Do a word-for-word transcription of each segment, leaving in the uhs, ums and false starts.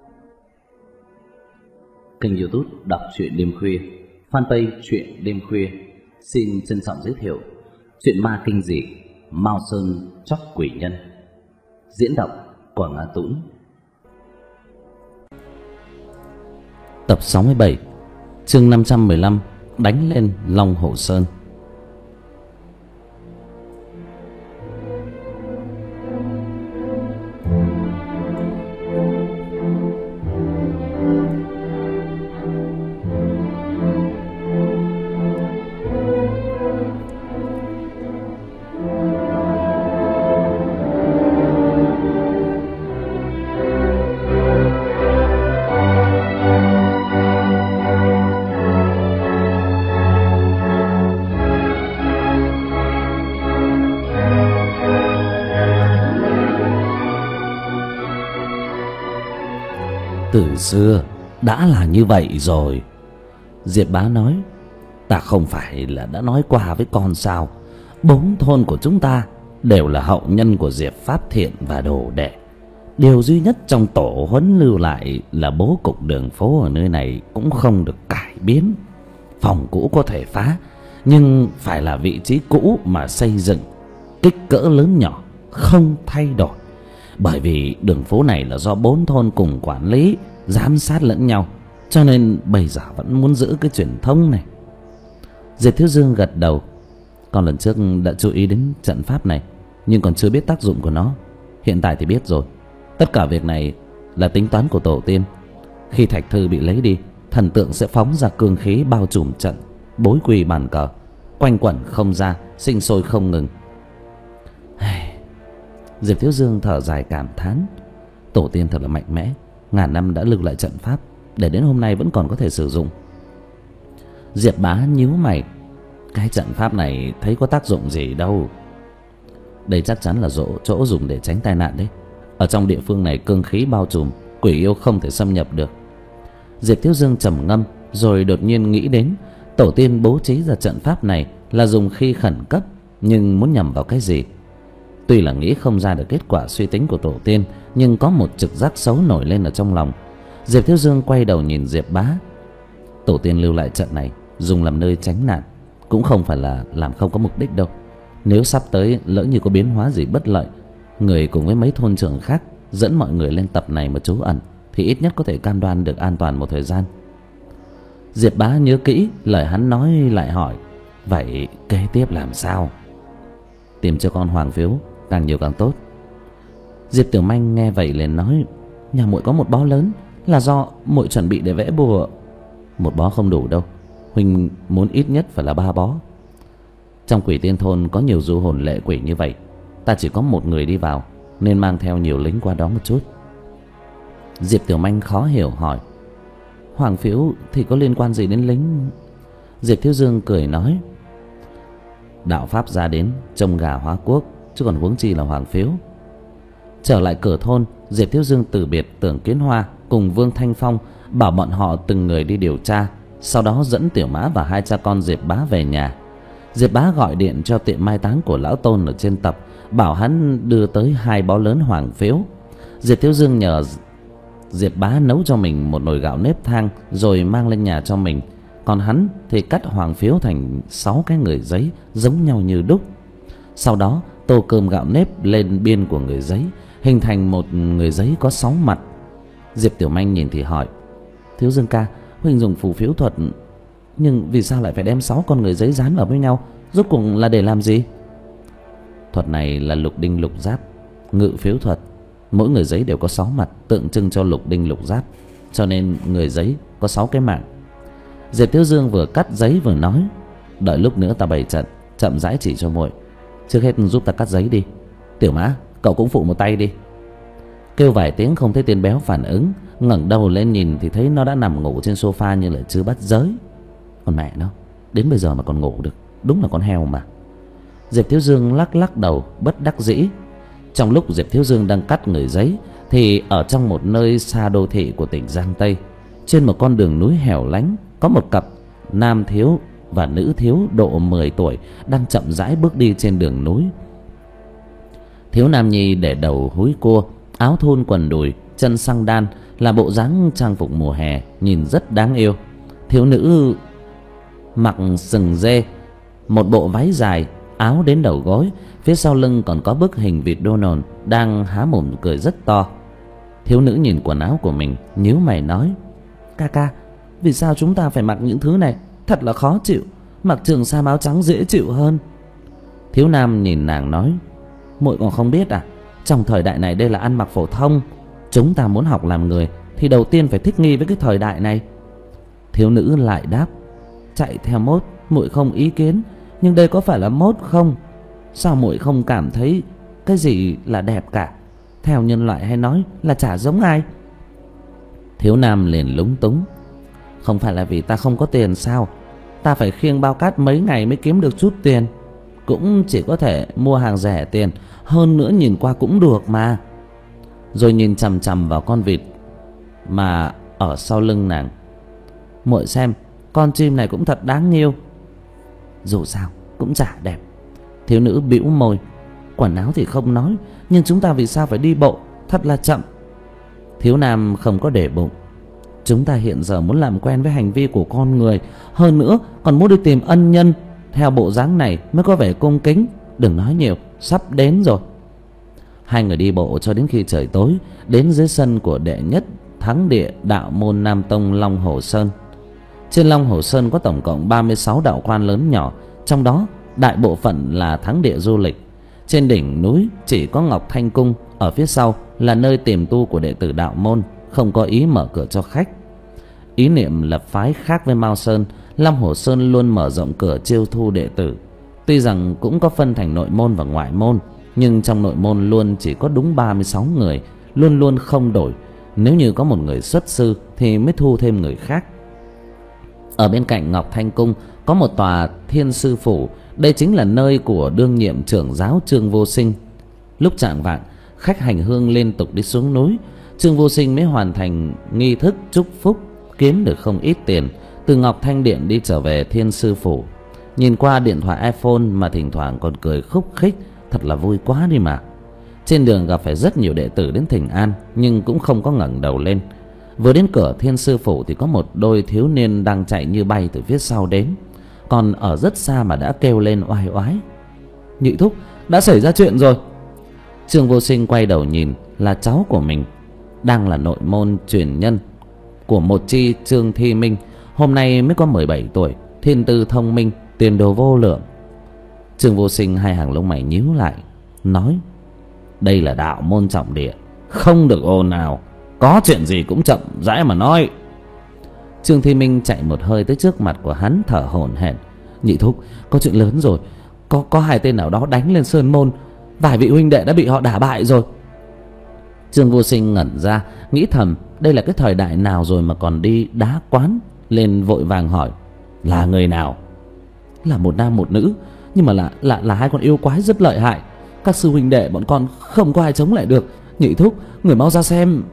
Kênh YouTube đọc truyện đêm khuya, fanpage truyện đêm khuya xin trân trọng giới thiệu truyện ma kinh dị Mao Sơn Chóc Quỷ Nhân. Diễn đọc Quảng Á Tũng. Tập sáu mươi bảy, chương năm trăm mười lăm, đánh lên Long Hồ Sơn. Từ xưa đã là như vậy rồi, Diệp Bá nói. Ta không phải là đã nói qua với con sao? Bốn thôn của chúng ta đều là hậu nhân của Diệp Pháp Thiện và đồ đệ. Điều duy nhất trong tổ huấn lưu lại là bố cục đường phố ở nơi này cũng không được cải biến. Phòng cũ có thể phá, nhưng phải là vị trí cũ mà xây dựng, kích cỡ lớn nhỏ không thay đổi. Bởi vì đường phố này là do bốn thôn cùng quản lý, giám sát lẫn nhau, cho nên bây giờ vẫn muốn giữ cái truyền thống này. Diệp Thiếu Dương gật đầu. Con lần trước đã chú ý đến trận pháp này, nhưng còn chưa biết tác dụng của nó. Hiện tại thì biết rồi. Tất cả việc này là tính toán của tổ tiên. Khi thạch thư bị lấy đi, thần tượng sẽ phóng ra cương khí bao trùm trận, bối quỳ bàn cờ, quanh quẩn không ra, sinh sôi không ngừng. Diệp Thiếu Dương thở dài cảm thán. Tổ tiên thật là mạnh mẽ, ngàn năm đã lưu lại trận pháp, để đến hôm nay vẫn còn có thể sử dụng. Diệp Bá nhíu mày. Cái trận pháp này thấy có tác dụng gì đâu. Đây chắc chắn là chỗ, chỗ dùng để tránh tai nạn đấy. Ở trong địa phương này cương khí bao trùm, quỷ yêu không thể xâm nhập được. Diệp Thiếu Dương trầm ngâm, rồi đột nhiên nghĩ đến tổ tiên bố trí ra trận pháp này là dùng khi khẩn cấp, nhưng muốn nhằm vào cái gì? Tuy là nghĩ không ra được kết quả suy tính của tổ tiên, nhưng có một trực giác xấu nổi lên ở trong lòng. Diệp Thiếu Dương quay đầu nhìn Diệp Bá. Tổ tiên lưu lại trận này dùng làm nơi tránh nạn, cũng không phải là làm không có mục đích đâu. Nếu sắp tới lỡ như có biến hóa gì bất lợi, người cùng với mấy thôn trưởng khác dẫn mọi người lên tập này mà trú ẩn, thì ít nhất có thể cam đoan được an toàn một thời gian. Diệp Bá nhớ kỹ lời hắn nói, lại hỏi: vậy kế tiếp làm sao? Tìm cho con hoàng phiếu, càng nhiều càng tốt. Diệp Tiểu Manh nghe vậy liền nói: nhà muội có một bó lớn, là do muội chuẩn bị để vẽ bùa. Một bó không đủ đâu, huynh muốn ít nhất phải là ba bó. Trong Quỷ Tiên thôn có nhiều du hồn lệ quỷ như vậy, ta chỉ có một người đi vào, nên mang theo nhiều lính qua đó một chút. Diệp Tiểu Manh khó hiểu hỏi: hoàng phiếu thì có liên quan gì đến lính? Diệp Thiếu Dương cười nói: đạo pháp ra đến trông gà hóa quốc, chứ còn huống chi là hoàng phiếu. Trở lại cửa thôn, Diệp Thiếu Dương từ biệt Tưởng Kiến Hoa cùng Vương Thanh Phong, bảo bọn họ từng người đi điều tra, sau đó dẫn Tiểu Mã và hai cha con Diệp Bá về nhà. Diệp Bá gọi điện cho tiệm mai táng của lão Tôn ở trên tập, bảo hắn đưa tới hai bó lớn hoàng phiếu. Diệp Thiếu Dương nhờ Diệp Bá nấu cho mình một nồi gạo nếp thang, rồi mang lên nhà cho mình. Còn hắn thì cắt hoàng phiếu thành sáu cái người giấy giống nhau như đúc. Sau đó tô cơm gạo nếp lên biên của người giấy, hình thành một người giấy có sáu mặt. Diệp Tiểu Manh nhìn thì hỏi: Thiếu Dương ca, huynh dùng phù phiếu thuật, nhưng vì sao lại phải đem sáu con người giấy dán vào với nhau? Rốt cuộc là để làm gì? Thuật này là lục đinh lục giáp, ngự phiếu thuật. Mỗi người giấy đều có sáu mặt, tượng trưng cho lục đinh lục giáp, cho nên người giấy có sáu cái mạng. Diệp Thiếu Dương vừa cắt giấy vừa nói: đợi lúc nữa ta bày trận, chậm rãi chỉ cho muội. Trước hết giúp ta cắt giấy đi. Tiểu Mã, cậu cũng phụ một tay đi. Kêu vài tiếng không thấy tên béo phản ứng, ngẩng đầu lên nhìn thì thấy nó đã nằm ngủ trên sofa như là chưa bắt giới. Con mẹ nó, đến bây giờ mà còn ngủ được, đúng là con heo mà. Diệp Thiếu Dương lắc lắc đầu bất đắc dĩ. Trong lúc Diệp Thiếu Dương đang cắt người giấy, thì ở trong một nơi xa đô thị của tỉnh Giang Tây, trên một con đường núi hẻo lánh, có một cặp nam thiếu và nữ thiếu độ mười tuổi đang chậm rãi bước đi trên đường núi. Thiếu nam nhi để đầu húi cua, áo thun quần đùi, chân xăng đan, là bộ dáng trang phục mùa hè, nhìn rất đáng yêu. Thiếu nữ mặc sừng dê, một bộ váy dài, áo đến đầu gối, phía sau lưng còn có bức hình vịt Donald đang há mồm cười rất to. Thiếu nữ nhìn quần áo của mình, nhíu mày nói: Ca ca, vì sao chúng ta phải mặc những thứ này? Thật là khó chịu. Mặc trường sam áo trắng dễ chịu hơn. Thiếu nam nhìn nàng nói: Muội còn không biết à? Trong thời đại này đây là ăn mặc phổ thông. Chúng ta muốn học làm người thì đầu tiên phải thích nghi với cái thời đại này. Thiếu nữ lại đáp: Chạy theo mốt, muội không ý kiến, nhưng đây có phải là mốt không? Sao muội không cảm thấy cái gì là đẹp cả? Theo nhân loại hay nói là chả giống ai. Thiếu nam liền lúng túng: Không phải là vì ta không có tiền sao? Ta phải khiêng bao cát mấy ngày mới kiếm được chút tiền, cũng chỉ có thể mua hàng rẻ tiền, hơn nữa nhìn qua cũng được mà. Rồi nhìn chằm chằm vào con vịt mà ở sau lưng nàng: Muội xem, con chim này cũng thật đáng yêu. Dù sao cũng chả đẹp. Thiếu nữ bĩu môi: Quần áo thì không nói, nhưng chúng ta vì sao phải đi bộ? Thật là chậm. Thiếu nam không có để bụng: Chúng ta hiện giờ muốn làm quen với hành vi của con người, hơn nữa còn muốn đi tìm ân nhân. Theo bộ dáng này mới có vẻ cung kính. Đừng nói nhiều, sắp đến rồi. Hai người đi bộ cho đến khi trời tối, đến dưới sân của đệ nhất thắng địa đạo môn Nam Tông Long Hồ Sơn. Trên Long Hồ Sơn có tổng cộng ba mươi sáu đạo quan lớn nhỏ, trong đó đại bộ phận là thắng địa du lịch. Trên đỉnh núi chỉ có Ngọc Thanh Cung, ở phía sau là nơi tiềm tu của đệ tử đạo môn, không có ý mở cửa cho khách. Ý niệm lập phái khác với Mao Sơn, Long Hồ Sơn luôn mở rộng cửa chiêu thu đệ tử. Tuy rằng cũng có phân thành nội môn và ngoại môn, nhưng trong nội môn luôn chỉ có đúng ba mươi sáu người, luôn luôn không đổi. Nếu như có một người xuất sư thì mới thu thêm người khác. Ở bên cạnh Ngọc Thanh Cung có một tòa Thiên Sư Phủ. Đây chính là nơi của đương nhiệm trưởng giáo Trương Vô Sinh. Lúc chạng vạng, khách hành hương liên tục đi xuống núi, Trương Vô Sinh mới hoàn thành nghi thức chúc phúc, kiếm được không ít tiền, từ Ngọc Thanh Điện đi trở về Thiên Sư Phủ. Nhìn qua điện thoại iPhone mà thỉnh thoảng còn cười khúc khích, thật là vui quá đi mà. Trên đường gặp phải rất nhiều đệ tử đến thỉnh an, nhưng cũng không có ngẩng đầu lên. Vừa đến cửa Thiên Sư Phủ thì có một đôi thiếu niên đang chạy như bay từ phía sau đến, còn ở rất xa mà đã kêu lên oai oái: Nhị thúc, đã xảy ra chuyện rồi. Trương Vô Sinh quay đầu nhìn, là cháu của mình, đang là nội môn truyền nhân của một chi Trương Thi Minh, hôm nay mới có mười bảy tuổi, thiên tư thông minh, tiền đồ vô lượng. Trương Vô Sinh hai hàng lông mày nhíu lại, nói: Đây là đạo môn trọng địa, không được ồn ào, có chuyện gì cũng chậm rãi mà nói. Trương Thi Minh chạy một hơi tới trước mặt của hắn, thở hổn hển: Nhị thúc, có chuyện lớn rồi. Có có hai tên nào đó đánh lên sơn môn, vài vị huynh đệ đã bị họ đả bại rồi. Trương Vô Sinh ngẩn ra, nghĩ thầm đây là cái thời đại nào rồi mà còn đi đá quán, lên vội vàng hỏi: Là người nào? Là một nam một nữ, nhưng mà là là là hai con yêu quái rất lợi hại. Các sư huynh đệ bọn con không có ai chống lại được. Nhị thúc, người mau ra xem.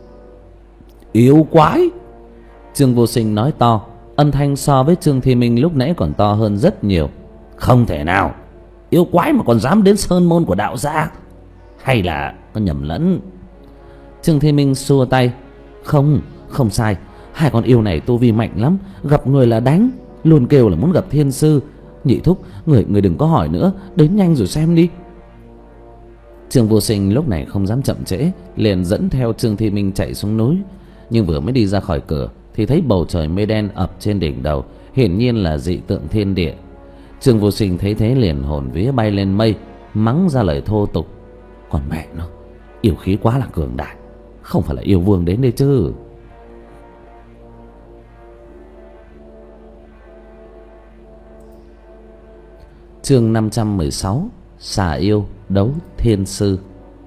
Yêu quái? Trương Vô Sinh nói to, âm thanh so với Trương Thi Minh lúc nãy còn to hơn rất nhiều. Không thể nào, yêu quái mà còn dám đến sơn môn của đạo gia? Hay là có nhầm lẫn? Trương Thi Minh xua tay: Không, không sai. Hai con yêu này tu vi mạnh lắm, gặp người là đánh, luôn kêu là muốn gặp thiên sư. Nhị thúc, người người đừng có hỏi nữa, đến nhanh rồi xem đi. Trương Vô Sinh lúc này không dám chậm trễ, liền dẫn theo Trương Thi Minh chạy xuống núi. Nhưng vừa mới đi ra khỏi cửa thì thấy bầu trời mây đen ập trên đỉnh đầu, hiển nhiên là dị tượng thiên địa. Trương Vô Sinh thấy thế liền hồn vía bay lên mây, mắng ra lời thô tục: Còn mẹ nó, yêu khí quá là cường đại, không phải là yêu vương đến đây chứ. Chương năm trăm mười sáu: Xà yêu đấu thiên sư.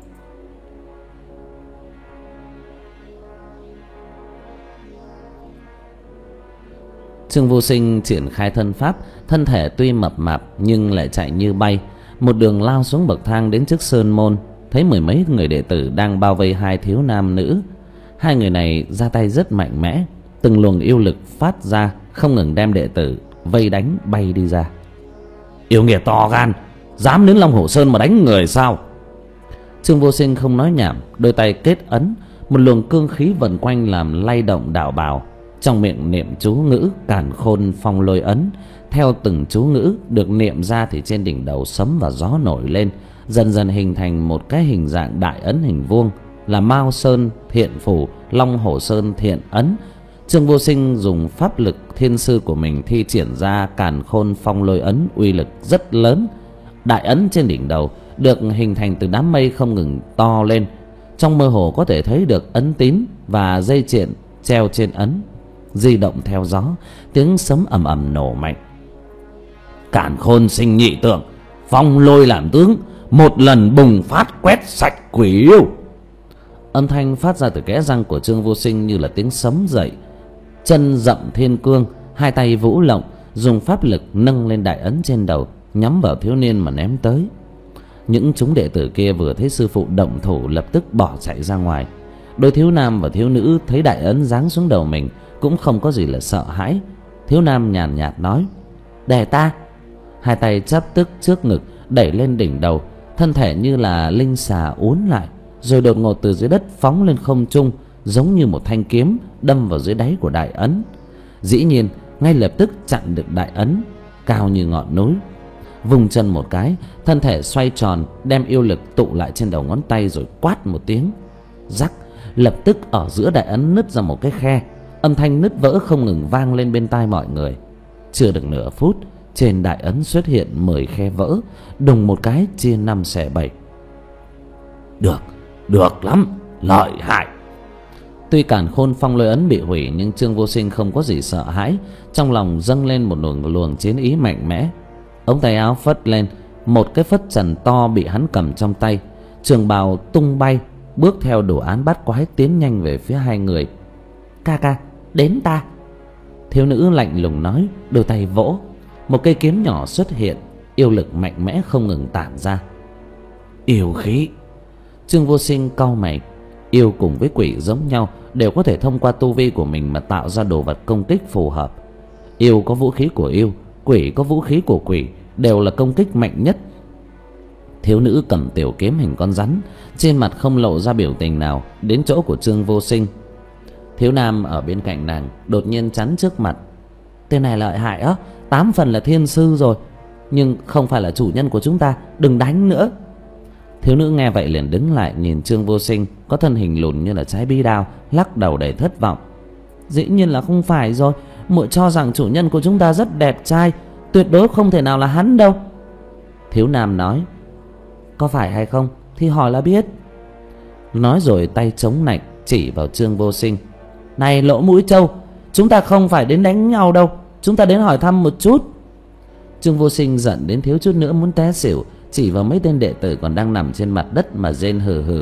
Trương Vô Sinh triển khai thân pháp, thân thể tuy mập mạp nhưng lại chạy như bay, một đường lao xuống bậc thang đến trước sơn môn. Thấy mười mấy người đệ tử đang bao vây hai thiếu nam nữ. Hai người này ra tay rất mạnh mẽ, từng luồng yêu lực phát ra, không ngừng đem đệ tử vây đánh bay đi ra. Yêu nghiệt to gan, dám đến Long Hồ Sơn mà đánh người sao? Trương Vô Sinh không nói nhảm, đôi tay kết ấn, Một luồng cương khí vần quanh làm lay động đạo bào. Trong miệng niệm chú ngữ càn khôn phong lôi ấn. Theo từng chú ngữ được niệm ra thì trên đỉnh đầu sấm và gió nổi lên, dần dần hình thành một cái hình dạng đại ấn hình vuông, là Mao Sơn Thiện Phủ, Long Hổ Sơn Thiện Ấn. Trương Vô Sinh dùng pháp lực thiên sư của mình thi triển ra càn khôn phong lôi ấn, uy lực rất lớn. Đại ấn trên đỉnh đầu được hình thành từ đám mây không ngừng to lên. Trong mơ hồ có thể thấy được ấn tín và dây chuyền treo trên ấn di động theo gió, tiếng sấm ầm ầm nổ mạnh. Càn khôn sinh nhị tượng, phong lôi làm tướng, một lần bùng phát quét sạch quỷ yêu. Âm thanh phát ra từ kẽ răng của Trương Vô Sinh như là tiếng sấm dậy. Chân dậm thiên cương, hai tay vũ lộng, dùng pháp lực nâng lên đại ấn trên đầu, nhắm vào thiếu niên mà ném tới. Những chúng đệ tử kia vừa thấy sư phụ động thủ lập tức bỏ chạy ra ngoài. Đôi thiếu nam và thiếu nữ thấy đại ấn giáng xuống đầu mình cũng không có gì là sợ hãi. Thiếu nam nhàn nhạt nói: "Để ta." Hai tay chắp tức trước ngực đẩy lên đỉnh đầu, thân thể như là linh xà uốn lại, rồi đột ngột từ dưới đất phóng lên không trung, giống như một thanh kiếm đâm vào dưới đáy của đại ấn. Dĩ nhiên ngay lập tức chặn được đại ấn, cao như ngọn núi. Vùng chân một cái, thân thể xoay tròn, đem yêu lực tụ lại trên đầu ngón tay, rồi quát một tiếng rắc, lập tức ở giữa đại ấn nứt ra một cái khe. Âm thanh nứt vỡ không ngừng vang lên bên tai mọi người. Chưa được nửa phút, trên đại ấn xuất hiện mười khe vỡ, đùng một cái chia năm xẻ bảy. Được, được lắm, lợi hại. Tuy càn khôn phong lôi ấn bị hủy, nhưng Trương Vô Sinh không có gì sợ hãi, trong lòng dâng lên một luồng luồng chiến ý mạnh mẽ. Ống tay áo phất lên, một cái phất trần to bị hắn cầm trong tay, trường bào tung bay, bước theo đồ án bát quái tiến nhanh về phía hai người. "Ca ca, đến ta." Thiếu nữ lạnh lùng nói, đôi tay vỗ, một cây kiếm nhỏ xuất hiện, yêu lực mạnh mẽ không ngừng tản ra. Yêu khí. Trương Vô Sinh cau mày. Yêu cùng với quỷ giống nhau, đều có thể thông qua tu vi của mình mà tạo ra đồ vật công kích phù hợp. Yêu có vũ khí của yêu, quỷ có vũ khí của quỷ, đều là công kích mạnh nhất. Thiếu nữ cầm tiểu kiếm hình con rắn, trên mặt không lộ ra biểu tình nào, đến chỗ của Trương Vô Sinh. Thiếu nam ở bên cạnh nàng đột nhiên chắn trước mặt. "Tên này lợi hại á, tám phần là thiên sư rồi, nhưng không phải là chủ nhân của chúng ta, đừng đánh nữa." Thiếu nữ nghe vậy liền đứng lại nhìn Trương Vô Sinh, có thân hình lùn như là trái bi đao, lắc đầu đầy thất vọng. "Dĩ nhiên là không phải rồi, muội cho rằng chủ nhân của chúng ta rất đẹp trai, tuyệt đối không thể nào là hắn đâu." Thiếu nam nói: "Có phải hay không thì hỏi là biết." Nói rồi tay chống nạnh chỉ vào Trương Vô Sinh: "Này lỗ mũi trâu, chúng ta không phải đến đánh nhau đâu, chúng ta đến hỏi thăm một chút." Trương Vô Sinh giận đến thiếu chút nữa muốn té xỉu, chỉ vào mấy tên đệ tử còn đang nằm trên mặt đất mà rên hừ hừ.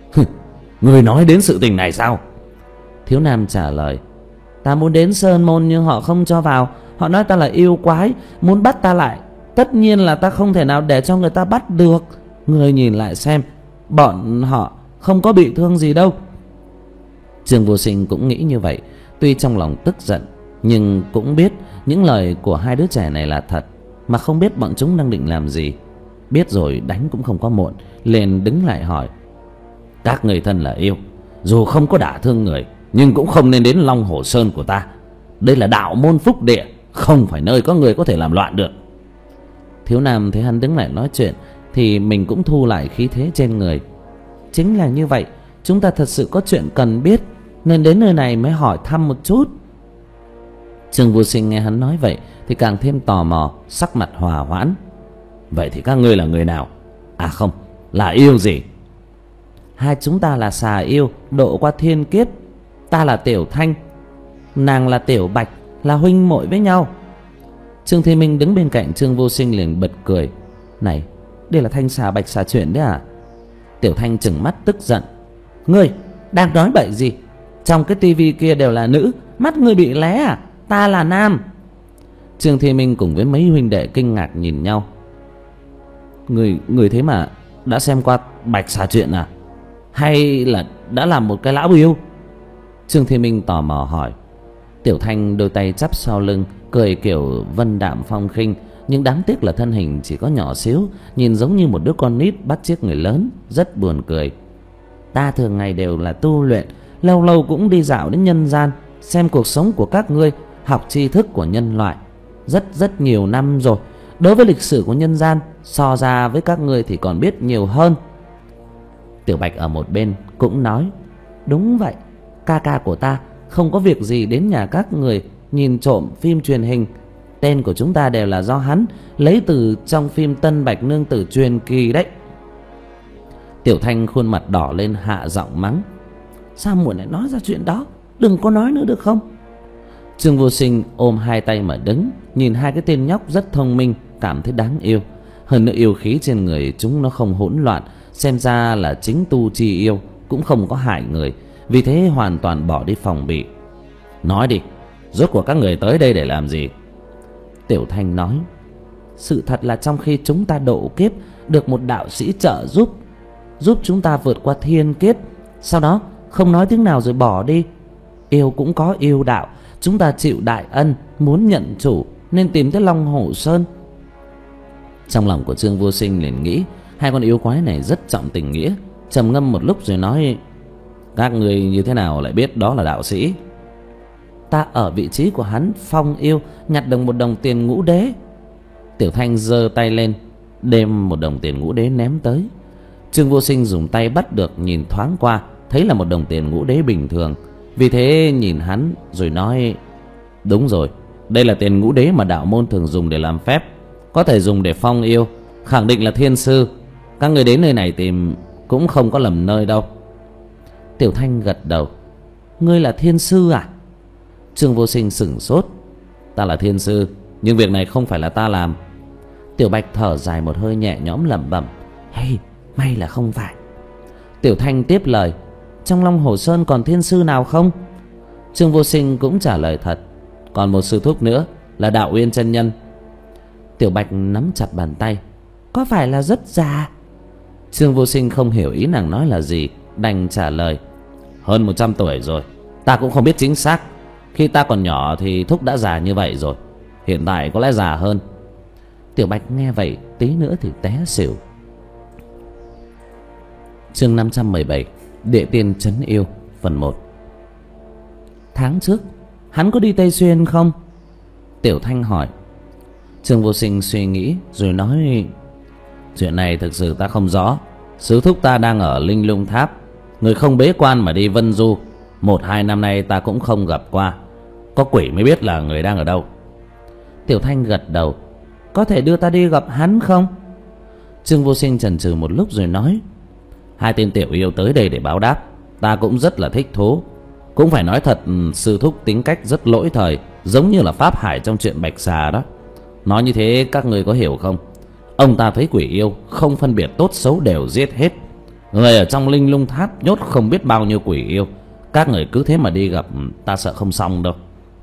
"Người nói đến sự tình này sao?" Thiếu nam trả lời: "Ta muốn đến sơn môn nhưng họ không cho vào, họ nói ta là yêu quái, muốn bắt ta lại. Tất nhiên là ta không thể nào để cho người ta bắt được. Người nhìn lại xem, bọn họ không có bị thương gì đâu." Trương Vô Sinh cũng nghĩ như vậy, tuy trong lòng tức giận, nhưng cũng biết những lời của hai đứa trẻ này là thật, mà không biết bọn chúng đang định làm gì. Biết rồi đánh cũng không có muộn, liền đứng lại hỏi: "Các người thân là yêu, dù không có đả thương người, nhưng cũng không nên đến Long Hổ Sơn của ta. Đây là đạo môn phúc địa, không phải nơi có người có thể làm loạn được." Thiếu nam thấy hắn đứng lại nói chuyện thì mình cũng thu lại khí thế trên người. "Chính là như vậy, chúng ta thật sự có chuyện cần biết, nên đến nơi này mới hỏi thăm một chút." Trương Vô Sinh nghe hắn nói vậy thì càng thêm tò mò, sắc mặt hòa hoãn. "Vậy thì các ngươi là người nào? À không, là yêu gì?" "Hai chúng ta là xà yêu độ qua thiên kiếp. Ta là Tiểu Thanh, nàng là Tiểu Bạch, là huynh muội với nhau." Trương Thế Minh đứng bên cạnh Trương Vô Sinh liền bật cười: "Này, đây là Thanh xà Bạch xà chuyện đấy à?" Tiểu Thanh trừng mắt tức giận: "Ngươi đang nói bậy gì? Trong cái tivi kia đều là nữ, mắt ngươi bị lé à? Ta là nam." Trương Thế Minh cùng với mấy huynh đệ kinh ngạc nhìn nhau. Người người thế mà đã xem qua Bạch xà chuyện à? Hay là đã làm một cái lão yêu?" Trương Thế Minh tò mò hỏi. Tiểu Thanh đôi tay chắp sau lưng, cười kiểu vân đạm phong khinh, nhưng đáng tiếc là thân hình chỉ có nhỏ xíu, nhìn giống như một đứa con nít bắt chước người lớn, rất buồn cười. ta thường ngày đều là tu luyện, lâu lâu cũng đi dạo đến nhân gian, xem cuộc sống của các ngươi, học tri thức của nhân loại. Rất rất nhiều năm rồi, đối với lịch sử của nhân gian, so ra với các ngươi thì còn biết nhiều hơn. Tiểu Bạch ở một bên cũng nói: đúng vậy, ca ca của ta không có việc gì đến nhà các người nhìn trộm phim truyền hình. Tên của chúng ta đều là do hắn lấy từ trong phim Tân Bạch Nương Tử truyền kỳ đấy. Tiểu Thanh khuôn mặt đỏ lên, hạ giọng mắng: sao muội lại nói ra chuyện đó, đừng có nói nữa được không? Trương Vô Sinh ôm hai tay mà đứng, nhìn hai cái tên nhóc rất thông minh, cảm thấy đáng yêu. Hơn nữa yêu khí trên người chúng nó không hỗn loạn, xem ra là chính tu chi yêu, cũng không có hại người, vì thế hoàn toàn bỏ đi phòng bị. Nói đi, rốt cuộc các người tới đây để làm gì? Tiểu Thanh nói: sự thật là trong khi chúng ta độ kiếp, được một đạo sĩ trợ giúp, giúp chúng ta vượt qua thiên kiếp, sau đó không nói tiếng nào rồi bỏ đi. Yêu cũng có yêu đạo, chúng ta chịu đại ân, muốn nhận chủ nên tìm tới Long Hổ Sơn. Trong lòng của Trương Vô Sinh liền nghĩ hai con yêu quái này rất trọng tình nghĩa, trầm ngâm một lúc rồi nói: các người như thế nào lại biết đó là đạo sĩ? Ta ở vị trí của hắn phong yêu, nhặt được một đồng tiền ngũ đế. Tiểu Thanh giơ tay lên, đem một đồng tiền ngũ đế ném tới. Trương Vô Sinh dùng tay bắt được, nhìn thoáng qua thấy là một đồng tiền ngũ đế bình thường, vì thế nhìn hắn rồi nói: đúng rồi, đây là tiền ngũ đế mà đạo môn thường dùng để làm phép, có thể dùng để phong yêu, khẳng định là thiên sư. Các người đến nơi này tìm cũng không có lầm nơi đâu. Tiểu Thanh gật đầu: ngươi là thiên sư à? Trương Vô Sinh sửng sốt: ta là thiên sư, nhưng việc này không phải là ta làm. Tiểu Bạch thở dài một hơi, nhẹ nhõm lẩm bẩm: hey, may là không phải. Tiểu Thanh tiếp lời: trong Long Hồ Sơn còn thiên sư nào không? Trương Vô Sinh cũng trả lời thật: còn một sư thúc nữa là Đạo Uyên chân nhân. Tiểu Bạch nắm chặt bàn tay: có phải là rất già? Trương Vô Sinh không hiểu ý nàng nói là gì, đành trả lời: hơn một trăm tuổi rồi, ta cũng không biết chính xác. Khi ta còn nhỏ thì thúc đã già như vậy rồi, hiện tại có lẽ già hơn. Tiểu Bạch nghe vậy tí nữa thì té xỉu. Chương năm trăm mười bảy: Địa tiên trấn yêu, phần một. Tháng trước hắn có đi Tây Xuyên không? Tiểu Thanh hỏi. Trương Vô Sinh suy nghĩ rồi nói: chuyện này thực sự ta không rõ. Sư thúc ta đang ở Linh Lung Tháp, người không bế quan mà đi Vân Du. Một hai năm nay ta cũng không gặp qua, có quỷ mới biết là người đang ở đâu. Tiểu Thanh gật đầu: có thể đưa ta đi gặp hắn không? Trương Vô Sinh chần chừ một lúc rồi nói: hai tên tiểu yêu tới đây để báo đáp, ta cũng rất là thích thú. Cũng phải nói thật, sư thúc tính cách rất lỗi thời, giống như là Pháp Hải trong chuyện Bạch Xà đó. Nói như thế các người có hiểu không? Ông ta thấy quỷ yêu không phân biệt tốt xấu đều giết hết. Người ở trong Linh Lung Tháp nhốt không biết bao nhiêu quỷ yêu, các người cứ thế mà đi gặp, ta sợ không xong đâu.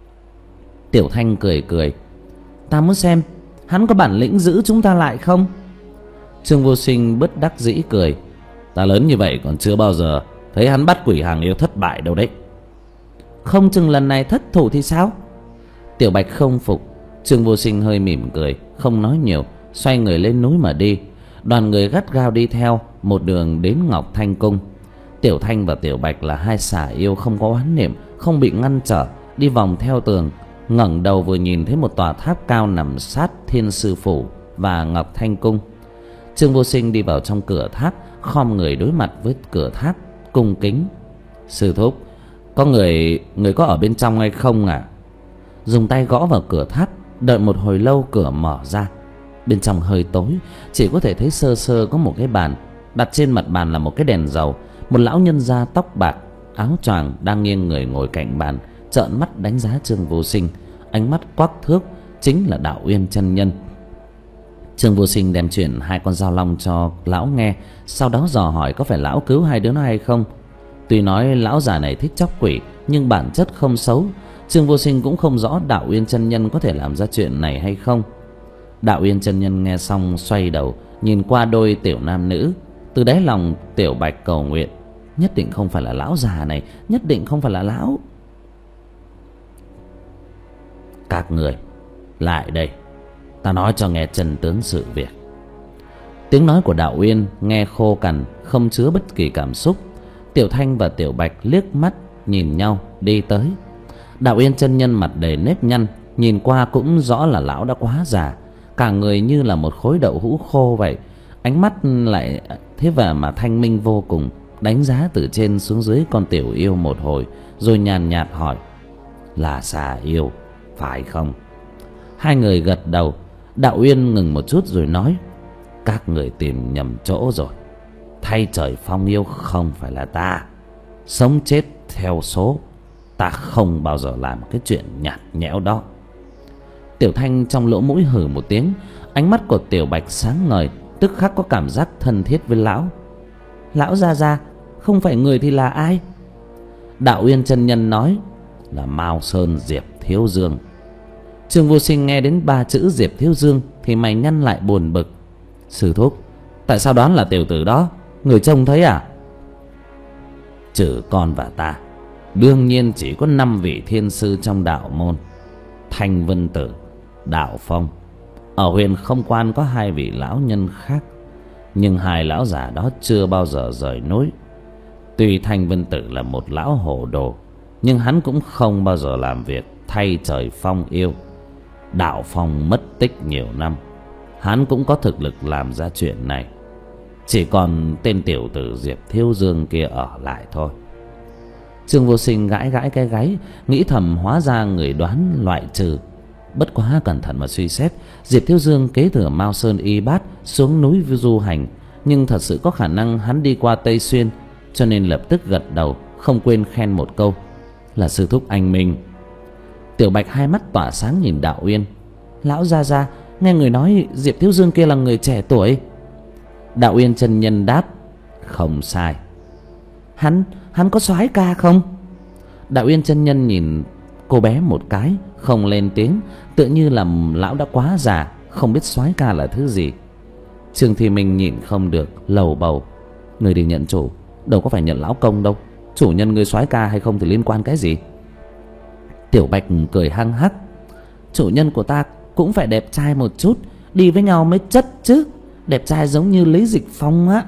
Tiểu Thanh cười cười: ta muốn xem hắn có bản lĩnh giữ chúng ta lại không? Trương Vô Sinh bất đắc dĩ cười: ta lớn như vậy còn chưa bao giờ thấy hắn bắt quỷ hàng yêu thất bại đâu đấy. Không chừng lần này thất thủ thì sao? Tiểu Bạch không phục. Trương Vô Sinh hơi mỉm cười, không nói nhiều, xoay người lên núi mà đi. Đoàn người gắt gao đi theo, một đường đến Ngọc Thanh Cung. Tiểu Thanh và Tiểu Bạch là hai xà yêu không có oán niệm, không bị ngăn trở, đi vòng theo tường, ngẩng đầu vừa nhìn thấy một tòa tháp cao nằm sát Thiên Sư Phủ và Ngọc Thanh Cung. Trương Vô Sinh đi vào trong cửa tháp, khom người đối mặt với cửa tháp, cung kính: sư thúc, có người người có ở bên trong hay không ạ? À? Dùng tay gõ vào cửa tháp, đợi một hồi lâu cửa mở ra. Bên trong hơi tối, chỉ có thể thấy sơ sơ có một cái bàn, đặt trên mặt bàn là một cái đèn dầu. Một lão nhân da tóc bạc, áo choàng đang nghiêng người ngồi cạnh bàn, trợn mắt đánh giá Trương Vô Sinh, ánh mắt quắc thước, chính là Đạo Uyên chân nhân. Trương Vô Sinh đem chuyện hai con dao long cho lão nghe, sau đó dò hỏi có phải lão cứu hai đứa nó hay không. Tuy nói lão già này thích chóc quỷ, nhưng bản chất không xấu. Trương Vô Sinh cũng không rõ Đạo Uyên chân nhân có thể làm ra chuyện này hay không. Đạo Uyên chân nhân nghe xong xoay đầu nhìn qua đôi tiểu nam nữ, từ đáy lòng Tiểu Bạch cầu nguyện: nhất định không phải là lão già này, nhất định không phải là lão. Các người lại đây, ta nói cho nghe chân tướng sự việc. Tiếng nói của Đạo Uyên nghe khô cằn, không chứa bất kỳ cảm xúc. Tiểu Thanh và Tiểu Bạch liếc mắt nhìn nhau đi tới. Đạo Yên chân nhân mặt đầy nếp nhăn, nhìn qua cũng rõ là lão đã quá già, cả người như là một khối đậu hũ khô vậy. Ánh mắt lại thế và mà thanh minh vô cùng, đánh giá từ trên xuống dưới con tiểu yêu một hồi, rồi nhàn nhạt hỏi: là xà yêu phải không? Hai người gật đầu. Đạo Uyên ngừng một chút rồi nói: các người tìm nhầm chỗ rồi. Thay trời phong yêu không phải là ta. Sống chết theo số, ta không bao giờ làm cái chuyện nhạt nhẽo đó. Tiểu Thanh trong lỗ mũi hừ một tiếng. Ánh mắt của Tiểu Bạch sáng ngời, tức khắc có cảm giác thân thiết với lão. Lão gia gia, không phải người thì là ai? Đạo Uyên chân nhân nói: là Mao Sơn Diệp Thiếu Dương. Trương Vô Sinh nghe đến ba chữ Diệp Thiếu Dương thì mày nhăn lại buồn bực. Sư thúc, tại sao đoán là tiểu tử đó? Người trông thấy à? Trừ con và ta, đương nhiên chỉ có năm vị thiên sư trong đạo môn: Thanh Vân Tử, Đạo Phong. Ở huyền không quan có hai vị lão nhân khác, nhưng hai lão già đó chưa bao giờ rời núi. Tuy Thanh Vân Tử là một lão hồ đồ, nhưng hắn cũng không bao giờ làm việc thay trời phong yêu. Đạo Phong mất tích nhiều năm, hắn cũng có thực lực làm ra chuyện này. Chỉ còn tên tiểu tử Diệp Thiếu Dương kia ở lại thôi. Trương Vô Sinh gãi gãi cái gáy, nghĩ thầm hóa ra người đoán loại trừ. Bất quá cẩn thận mà suy xét, Diệp Thiếu Dương kế thừa Mao Sơn Y Bát xuống núi du hành, nhưng thật sự có khả năng hắn đi qua Tây Xuyên, cho nên lập tức gật đầu, không quên khen một câu: là sư thúc anh minh. Tiểu Bạch hai mắt tỏa sáng nhìn Đạo Uyên: lão gia gia, nghe người nói Diệp Thiếu Dương kia là người trẻ tuổi. Đạo Uyên chân nhân đáp: không sai. Hắn, hắn có soái ca không? Đạo Uyên chân nhân nhìn cô bé một cái, không lên tiếng, tựa như là lão đã quá già, không biết soái ca là thứ gì. Trương Thi Minh nhịn không được lầu bầu: người đi nhận chủ, đâu có phải nhận lão công đâu. Chủ nhân người soái ca hay không thì liên quan cái gì? Tiểu Bạch cười hăng hắc: chủ nhân của ta cũng phải đẹp trai một chút, đi với nhau mới chất chứ. Đẹp trai giống như Lý Dịch Phong á.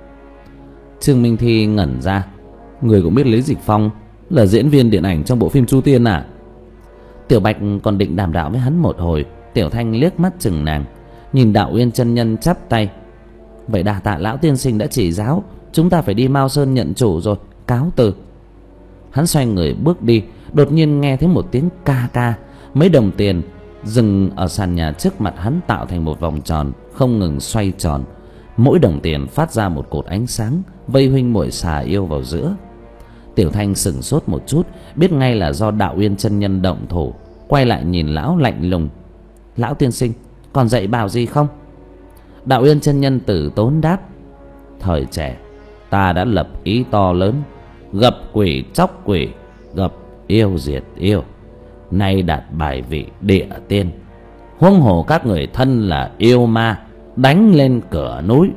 Trương Minh Thi ngẩn ra: người cũng biết Lý Dịch Phong là diễn viên điện ảnh trong bộ phim Chu Tiên à? Tiểu Bạch còn định đàm đạo với hắn một hồi, Tiểu Thanh liếc mắt chừng nàng, nhìn Đạo Uyên chân nhân chắp tay: vậy đà tạ lão tiên sinh đã chỉ giáo, chúng ta phải đi Mao Sơn nhận chủ rồi, cáo từ. Hắn xoay người bước đi, đột nhiên nghe thấy một tiếng ca ca. Mấy đồng tiền dừng ở sàn nhà trước mặt hắn, tạo thành một vòng tròn không ngừng xoay tròn. Mỗi đồng tiền phát ra một cột ánh sáng, vây huynh muội xà yêu vào giữa. Tiểu Thanh sững sốt một chút, biết ngay là do Đạo Uyên chân nhân động thủ, quay lại nhìn lão lạnh lùng: lão tiên sinh còn dạy bảo gì không? Đạo Uyên chân nhân tử tốn đáp: thời trẻ ta đã lập ý to lớn, gặp quỷ chóc quỷ, gặp yêu diệt yêu, nay đạt bài vị địa tiên. Huống hồ các người thân là yêu ma, đánh lên cửa núi.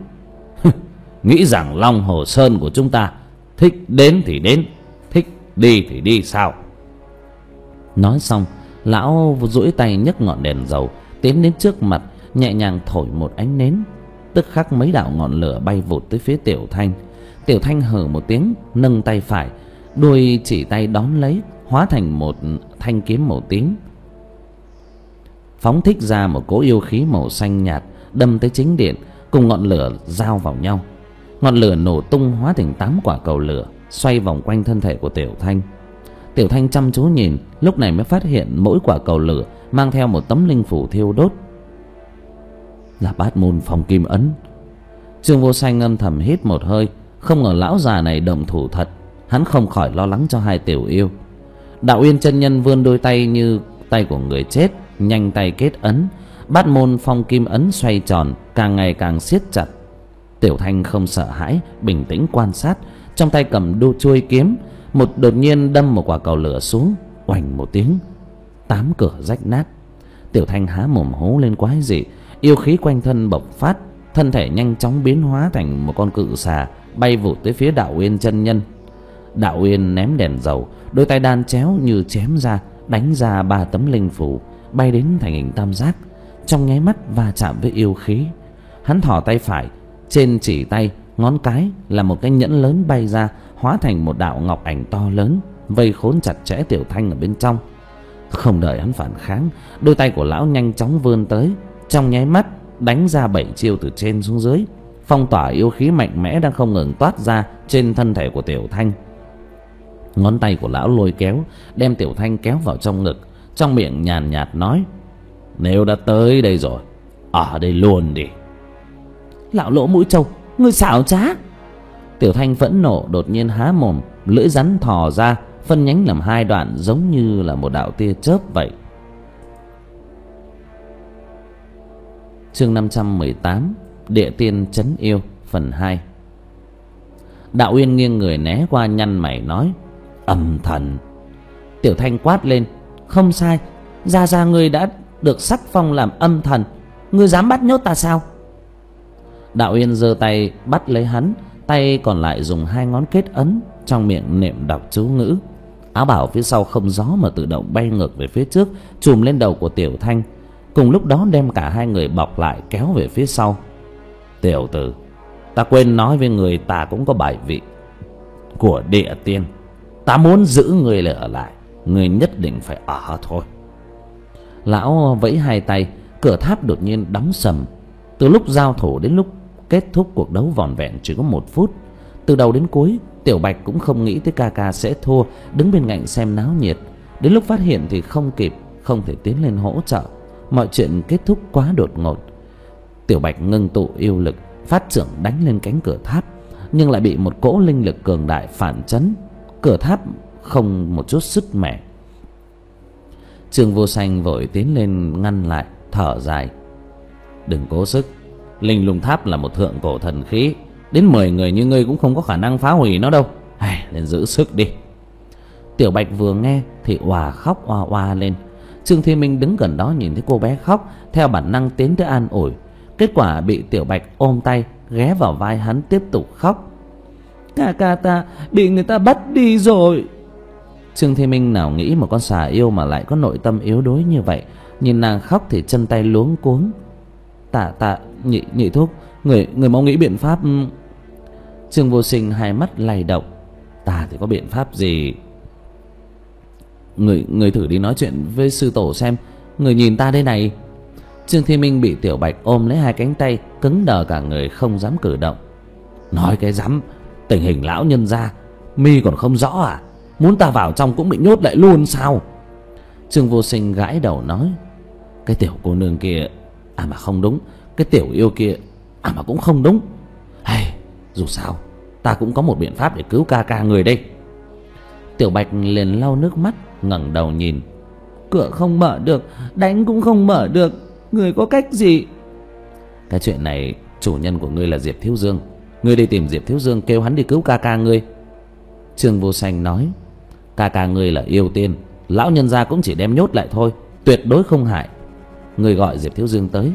Nghĩ rằng Long Hồ Sơn của chúng ta thích đến thì đến, thích đi thì đi sao? Nói xong, lão duỗi tay nhấc ngọn đèn dầu tiến đến trước mặt, nhẹ nhàng thổi một ánh nến. Tức khắc mấy đạo ngọn lửa bay vụt tới phía Tiểu Thanh. Tiểu Thanh hừ một tiếng, nâng tay phải, đuôi chỉ tay đón lấy, hóa thành một thanh kiếm màu tím, phóng thích ra một cỗ yêu khí màu xanh nhạt, đâm tới chính điện, cùng ngọn lửa giao vào nhau. Ngọn lửa nổ tung hóa thành tám quả cầu lửa, xoay vòng quanh thân thể của Tiểu Thanh. Tiểu Thanh chăm chú nhìn, lúc này mới phát hiện mỗi quả cầu lửa mang theo một tấm linh phủ thiêu đốt. Là Bát Môn Phong Kim Ấn. Trương Vô Sanh âm thầm hít một hơi, không ngờ lão già này động thủ thật. Hắn không khỏi lo lắng cho hai tiểu yêu. Đạo Uyên chân nhân vươn đôi tay như tay của người chết, nhanh tay kết ấn. Bát Môn Phong Kim Ấn xoay tròn, càng ngày càng siết chặt. Tiểu Thanh không sợ hãi, bình tĩnh quan sát, trong tay cầm đu chuôi kiếm, một đột nhiên đâm một quả cầu lửa xuống, oành một tiếng, tám cửa rách nát. Tiểu Thanh há mồm hú lên quái dị, yêu khí quanh thân bộc phát, thân thể nhanh chóng biến hóa thành một con cự xà, bay vụt tới phía Đạo Uyên chân nhân. Đạo Uyên ném đèn dầu, đôi tay đan chéo như chém ra, đánh ra ba tấm linh phủ, bay đến thành hình tam giác, trong nháy mắt va chạm với yêu khí. Hắn thò tay phải, trên chỉ tay ngón cái là một cái nhẫn lớn bay ra, hóa thành một đạo ngọc ảnh to lớn, vây khốn chặt chẽ Tiểu Thanh ở bên trong. Không đợi hắn phản kháng, đôi tay của lão nhanh chóng vươn tới, trong nháy mắt đánh ra bảy chiêu từ trên xuống dưới, phong tỏa yêu khí mạnh mẽ đang không ngừng toát ra trên thân thể của Tiểu Thanh. Ngón tay của lão lôi kéo, đem Tiểu Thanh kéo vào trong ngực, trong miệng nhàn nhạt nói: nếu đã tới đây rồi, ở đây luôn đi. Lão Lỗ Mũi Trâu, ngươi xảo trá! Tiểu Thanh phẫn nộ đột nhiên há mồm, lưỡi rắn thò ra, phân nhánh làm hai đoạn, giống như là một đạo tia chớp vậy. Chương năm trăm mười tám, Địa Tiên Trấn Yêu phần hai. Đạo Uyên nghiêng người né qua, nhăn mày nói: âm thần. Tiểu Thanh quát lên: không sai, gia gia ngươi đã được sắc phong làm âm thần, ngươi dám bắt nhốt ta sao? Đạo Uyên giơ tay bắt lấy hắn, tay còn lại dùng hai ngón kết ấn, trong miệng niệm đọc chú ngữ. Áo bảo phía sau không gió mà tự động bay ngược về phía trước, trùm lên đầu của Tiểu Thanh, cùng lúc đó đem cả hai người bọc lại kéo về phía sau. Tiểu tử, ta quên nói với người, ta cũng có bài vị của địa tiên, ta muốn giữ người lại ở lại, người nhất định phải ở thôi. Lão vẫy hai tay, cửa tháp đột nhiên đóng sầm. Từ lúc giao thủ đến lúc kết thúc cuộc đấu vỏn vẹn chỉ có một phút. Từ đầu đến cuối, Tiểu Bạch cũng không nghĩ tới ca ca sẽ thua, đứng bên cạnh xem náo nhiệt. Đến lúc phát hiện thì không kịp, không thể tiến lên hỗ trợ. Mọi chuyện kết thúc quá đột ngột. Tiểu Bạch ngưng tụ yêu lực, phát trưởng đánh lên cánh cửa tháp, nhưng lại bị một cỗ linh lực cường đại phản chấn. Cửa tháp không một chút sức mẻ. Trương Vô Sanh vội tiến lên ngăn lại, thở dài: đừng cố sức, linh lung tháp là một thượng cổ thần khí, đến mười người như ngươi cũng không có khả năng phá hủy nó đâu, hay nên giữ sức đi. Tiểu Bạch vừa nghe thì òa khóc oa oa lên. Trương Thiên Minh đứng gần đó nhìn thấy cô bé khóc, theo bản năng tiến tới an ủi. Kết quả bị Tiểu Bạch ôm tay ghé vào vai hắn tiếp tục khóc: ca ca ta bị người ta bắt đi rồi. Trương Thiên Minh nào nghĩ một con xà yêu mà lại có nội tâm yếu đuối như vậy, nhìn nàng khóc thì chân tay luống cuống. Tạ tạ nhị nhị thúc, người người mau nghĩ biện pháp. Trương Vô Sinh hai mắt lay động: ta thì có biện pháp gì? Người người thử đi nói chuyện với sư tổ xem, người nhìn ta đây này. Trương Thiên Minh bị Tiểu Bạch ôm lấy hai cánh tay, cứng đờ cả người, không dám cử động. Nói cái rắm, tình hình lão nhân gia mi còn không rõ à? Muốn ta vào trong cũng bị nhốt lại luôn sao? Trương Vô Sinh gãi đầu nói: cái tiểu cô nương kia, à mà không đúng, cái tiểu yêu kia, à mà cũng không đúng. Hay, dù sao ta cũng có một biện pháp để cứu ca ca người đây. Tiểu Bạch liền lau nước mắt, ngẩng đầu nhìn: cửa không mở được, đánh cũng không mở được, người có cách gì? Cái chuyện này chủ nhân của ngươi là Diệp Thiếu Dương, ngươi đi tìm Diệp Thiếu Dương, kêu hắn đi cứu ca ca ngươi. Trương Vô Sanh nói: ca ca ngươi là yêu tiên, lão nhân gia cũng chỉ đem nhốt lại thôi, tuyệt đối không hại. Ngươi gọi Diệp Thiếu Dương tới.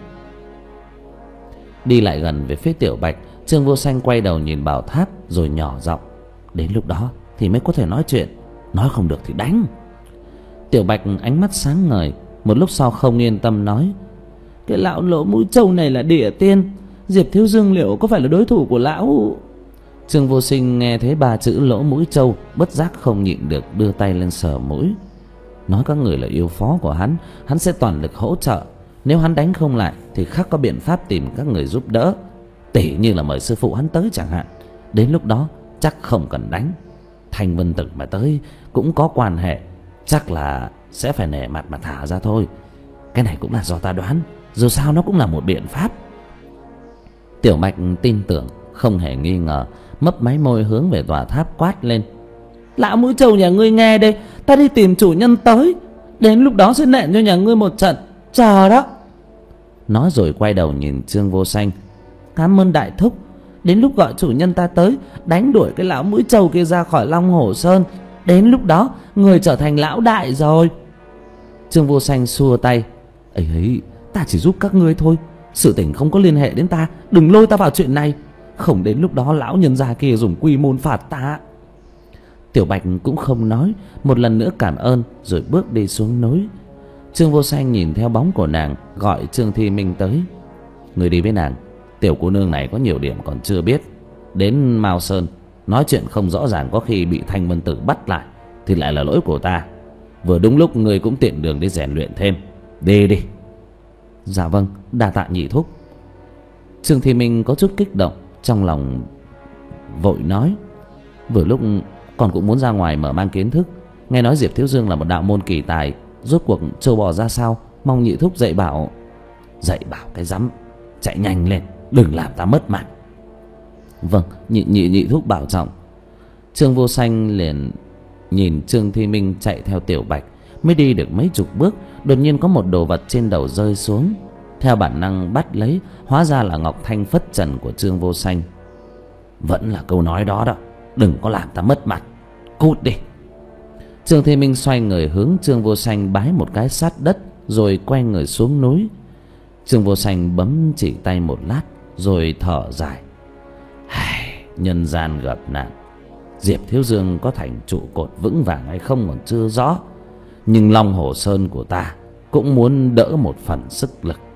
Đi lại gần về phía Tiểu Bạch, Trương Vô Sanh quay đầu nhìn bảo tháp rồi nhỏ giọng: đến lúc đó thì mới có thể nói chuyện, nói không được thì đánh. Tiểu Bạch ánh mắt sáng ngời, một lúc sau không yên tâm nói: cái lão Lỗ Mũi Trâu này là địa tiên, Diệp Thiếu Dương liệu có phải là đối thủ của lão? Trương Vô Sinh nghe thấy ba chữ Lỗ Mũi Trâu, bất giác không nhịn được đưa tay lên sờ mũi. Nói các người là yêu phó của hắn, hắn sẽ toàn lực hỗ trợ. Nếu hắn đánh không lại thì khắc có biện pháp tìm các người giúp đỡ, tỉ như là mời sư phụ hắn tới chẳng hạn. Đến lúc đó chắc không cần đánh. Thanh Vân Tử mà tới cũng có quan hệ, chắc là sẽ phải nể mặt mà thả ra thôi. Cái này cũng là do ta đoán, dù sao nó cũng là một biện pháp. Tiểu Bạch tin tưởng, không hề nghi ngờ, mấp máy môi hướng về tòa tháp quát lên: lão Mũi Trâu nhà ngươi nghe đây, ta đi tìm chủ nhân tới, đến lúc đó sẽ nện cho nhà ngươi một trận, chờ đó. Nói rồi quay đầu nhìn Trương Vô Sanh: cảm ơn đại thúc, đến lúc gọi chủ nhân ta tới, đánh đuổi cái lão Mũi Trâu kia ra khỏi Long Hổ Sơn, đến lúc đó người trở thành lão đại rồi. Trương Vô Sanh xua tay: ấy ấy, ta chỉ giúp các ngươi thôi, sự tình không có liên hệ đến ta, đừng lôi ta vào chuyện này, không đến lúc đó lão nhân gia kia dùng quy môn phạt ta. Tiểu Bạch cũng không nói, một lần nữa cảm ơn rồi bước đi xuống núi. Trương Vô Sanh nhìn theo bóng của nàng, gọi Trương Thi Minh tới: người đi với nàng, tiểu cô nương này có nhiều điểm còn chưa biết. đến Mao Sơn nói chuyện không rõ ràng, có khi bị Thanh Vân Tử bắt lại thì lại là lỗi của ta. Vừa đúng lúc ngươi cũng tiện đường đi rèn luyện thêm. Đi đi. Dạ vâng, đa tạ nhị thúc. Trương Thị Minh có chút kích động, trong lòng vội nói: vừa lúc con cũng muốn ra ngoài mở mang kiến thức. Nghe nói Diệp Thiếu Dương là một đạo môn kỳ tài, rốt cuộc trâu bò ra sao, mong nhị thúc dạy bảo. Dạy bảo cái rắm, chạy nhanh lên, đừng làm ta mất mặt. Vâng, nhị nhị nhị thúc bảo trọng. Trương Vô Sanh liền nhìn Trương Thị Minh chạy theo Tiểu Bạch, mới đi được mấy chục bước, đột nhiên có một đồ vật trên đầu rơi xuống. Theo bản năng bắt lấy, hóa ra là ngọc thanh phất trần của Trương Vô Sanh. Vẫn là câu nói đó đó, đừng có làm ta mất mặt, cút đi. Trương Thị Minh xoay người hướng Trương Vô Sanh bái một cái sát đất, rồi quay người xuống núi. Trương Vô Sanh bấm chỉ tay một lát, rồi thở dài: nhân gian gặp nạn, Diệp Thiếu Dương có thành trụ cột vững vàng hay không còn chưa rõ, nhưng Long Hồ Sơn của ta cũng muốn đỡ một phần sức lực.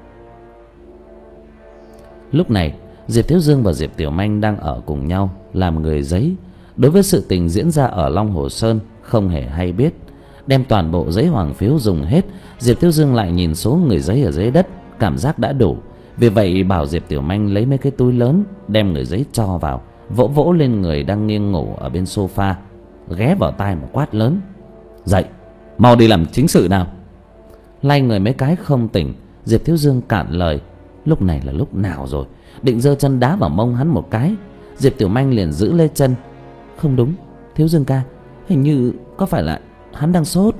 Lúc này Diệp Thiếu Dương và Diệp Tiểu Manh đang ở cùng nhau làm người giấy. Đối với sự tình diễn ra ở Long Hồ Sơn không hề hay biết. Đem toàn bộ giấy hoàng phiếu dùng hết, Diệp Thiếu Dương lại nhìn số người giấy ở dưới đất, cảm giác đã đủ. Vì vậy bảo Diệp Tiểu Manh lấy mấy cái túi lớn, đem người giấy cho vào, vỗ vỗ lên người đang nghiêng ngủ ở bên sofa, ghé vào tai một quát lớn: dậy, mau đi làm chính sự nào. Lay người mấy cái không tỉnh, Diệp Thiếu Dương cạn lời: lúc này là lúc nào rồi? Định giơ chân đá vào mông hắn một cái, Diệp Tiểu Manh liền giữ lê chân: không đúng, Thiếu Dương ca, hình như có phải là hắn đang sốt.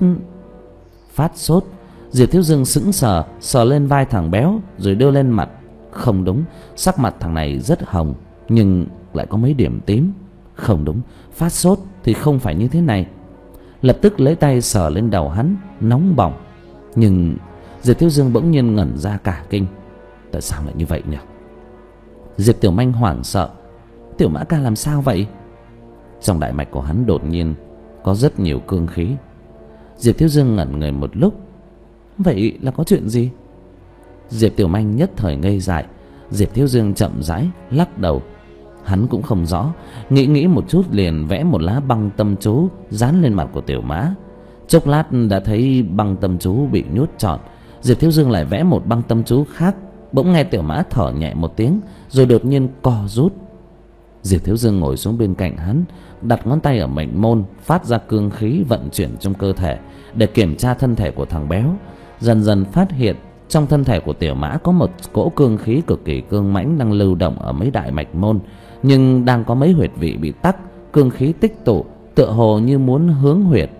Phát sốt? Diệp Thiếu Dương sững sờ, sờ lên vai thằng béo rồi đưa lên mặt. Không đúng, sắc mặt thằng này rất hồng, nhưng lại có mấy điểm tím. Không đúng, phát sốt thì không phải như thế này. Lập tức lấy tay sờ lên đầu hắn, nóng bỏng. Nhưng Diệp Thiếu Dương bỗng nhiên ngẩn ra cả kinh. Tại sao lại như vậy nhỉ? Diệp Tiểu Manh hoảng sợ: Tiểu Mã ca làm sao vậy? Trong đại mạch của hắn đột nhiên có rất nhiều cương khí. Diệp Thiếu Dương ngẩn người một lúc: vậy là có chuyện gì? Diệp Tiểu Manh nhất thời ngây dại. Diệp Thiếu Dương chậm rãi lắc đầu. Hắn cũng không rõ, nghĩ nghĩ một chút liền vẽ một lá băng tâm chú dán lên mặt của Tiểu Mã. Chốc lát đã thấy băng tâm chú bị nhốt trọn. Diệp Thiếu Dương lại vẽ một băng tâm chú khác. Bỗng nghe Tiểu Mã thở nhẹ một tiếng, rồi đột nhiên co rút. Diệp Thiếu Dương ngồi xuống bên cạnh hắn, đặt ngón tay ở mệnh môn, phát ra cương khí vận chuyển trong cơ thể để kiểm tra thân thể của thằng béo. Dần dần phát hiện trong thân thể của Tiểu Mã có một cỗ cương khí cực kỳ cương mãnh đang lưu động ở mấy đại mạch môn, nhưng đang có mấy huyệt vị bị tắc, cương khí tích tụ, tựa hồ như muốn hướng huyệt.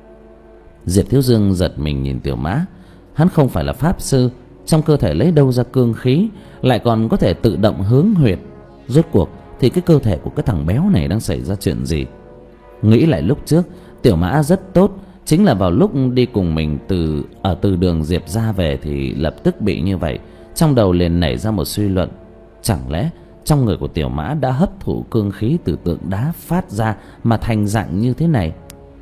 Diệp Thiếu Dương giật mình nhìn Tiểu Mã. Hắn không phải là pháp sư, trong cơ thể lấy đâu ra cương khí, lại còn có thể tự động hướng huyệt. Rốt cuộc thì cái cơ thể của cái thằng béo này đang xảy ra chuyện gì? Nghĩ lại lúc trước, Tiểu Mã rất tốt, chính là vào lúc đi cùng mình từ ở từ đường Diệp ra về thì lập tức bị như vậy. Trong đầu liền nảy ra một suy luận: chẳng lẽ trong người của Tiểu Mã đã hấp thụ cương khí từ tượng đá phát ra mà thành dạng như thế này?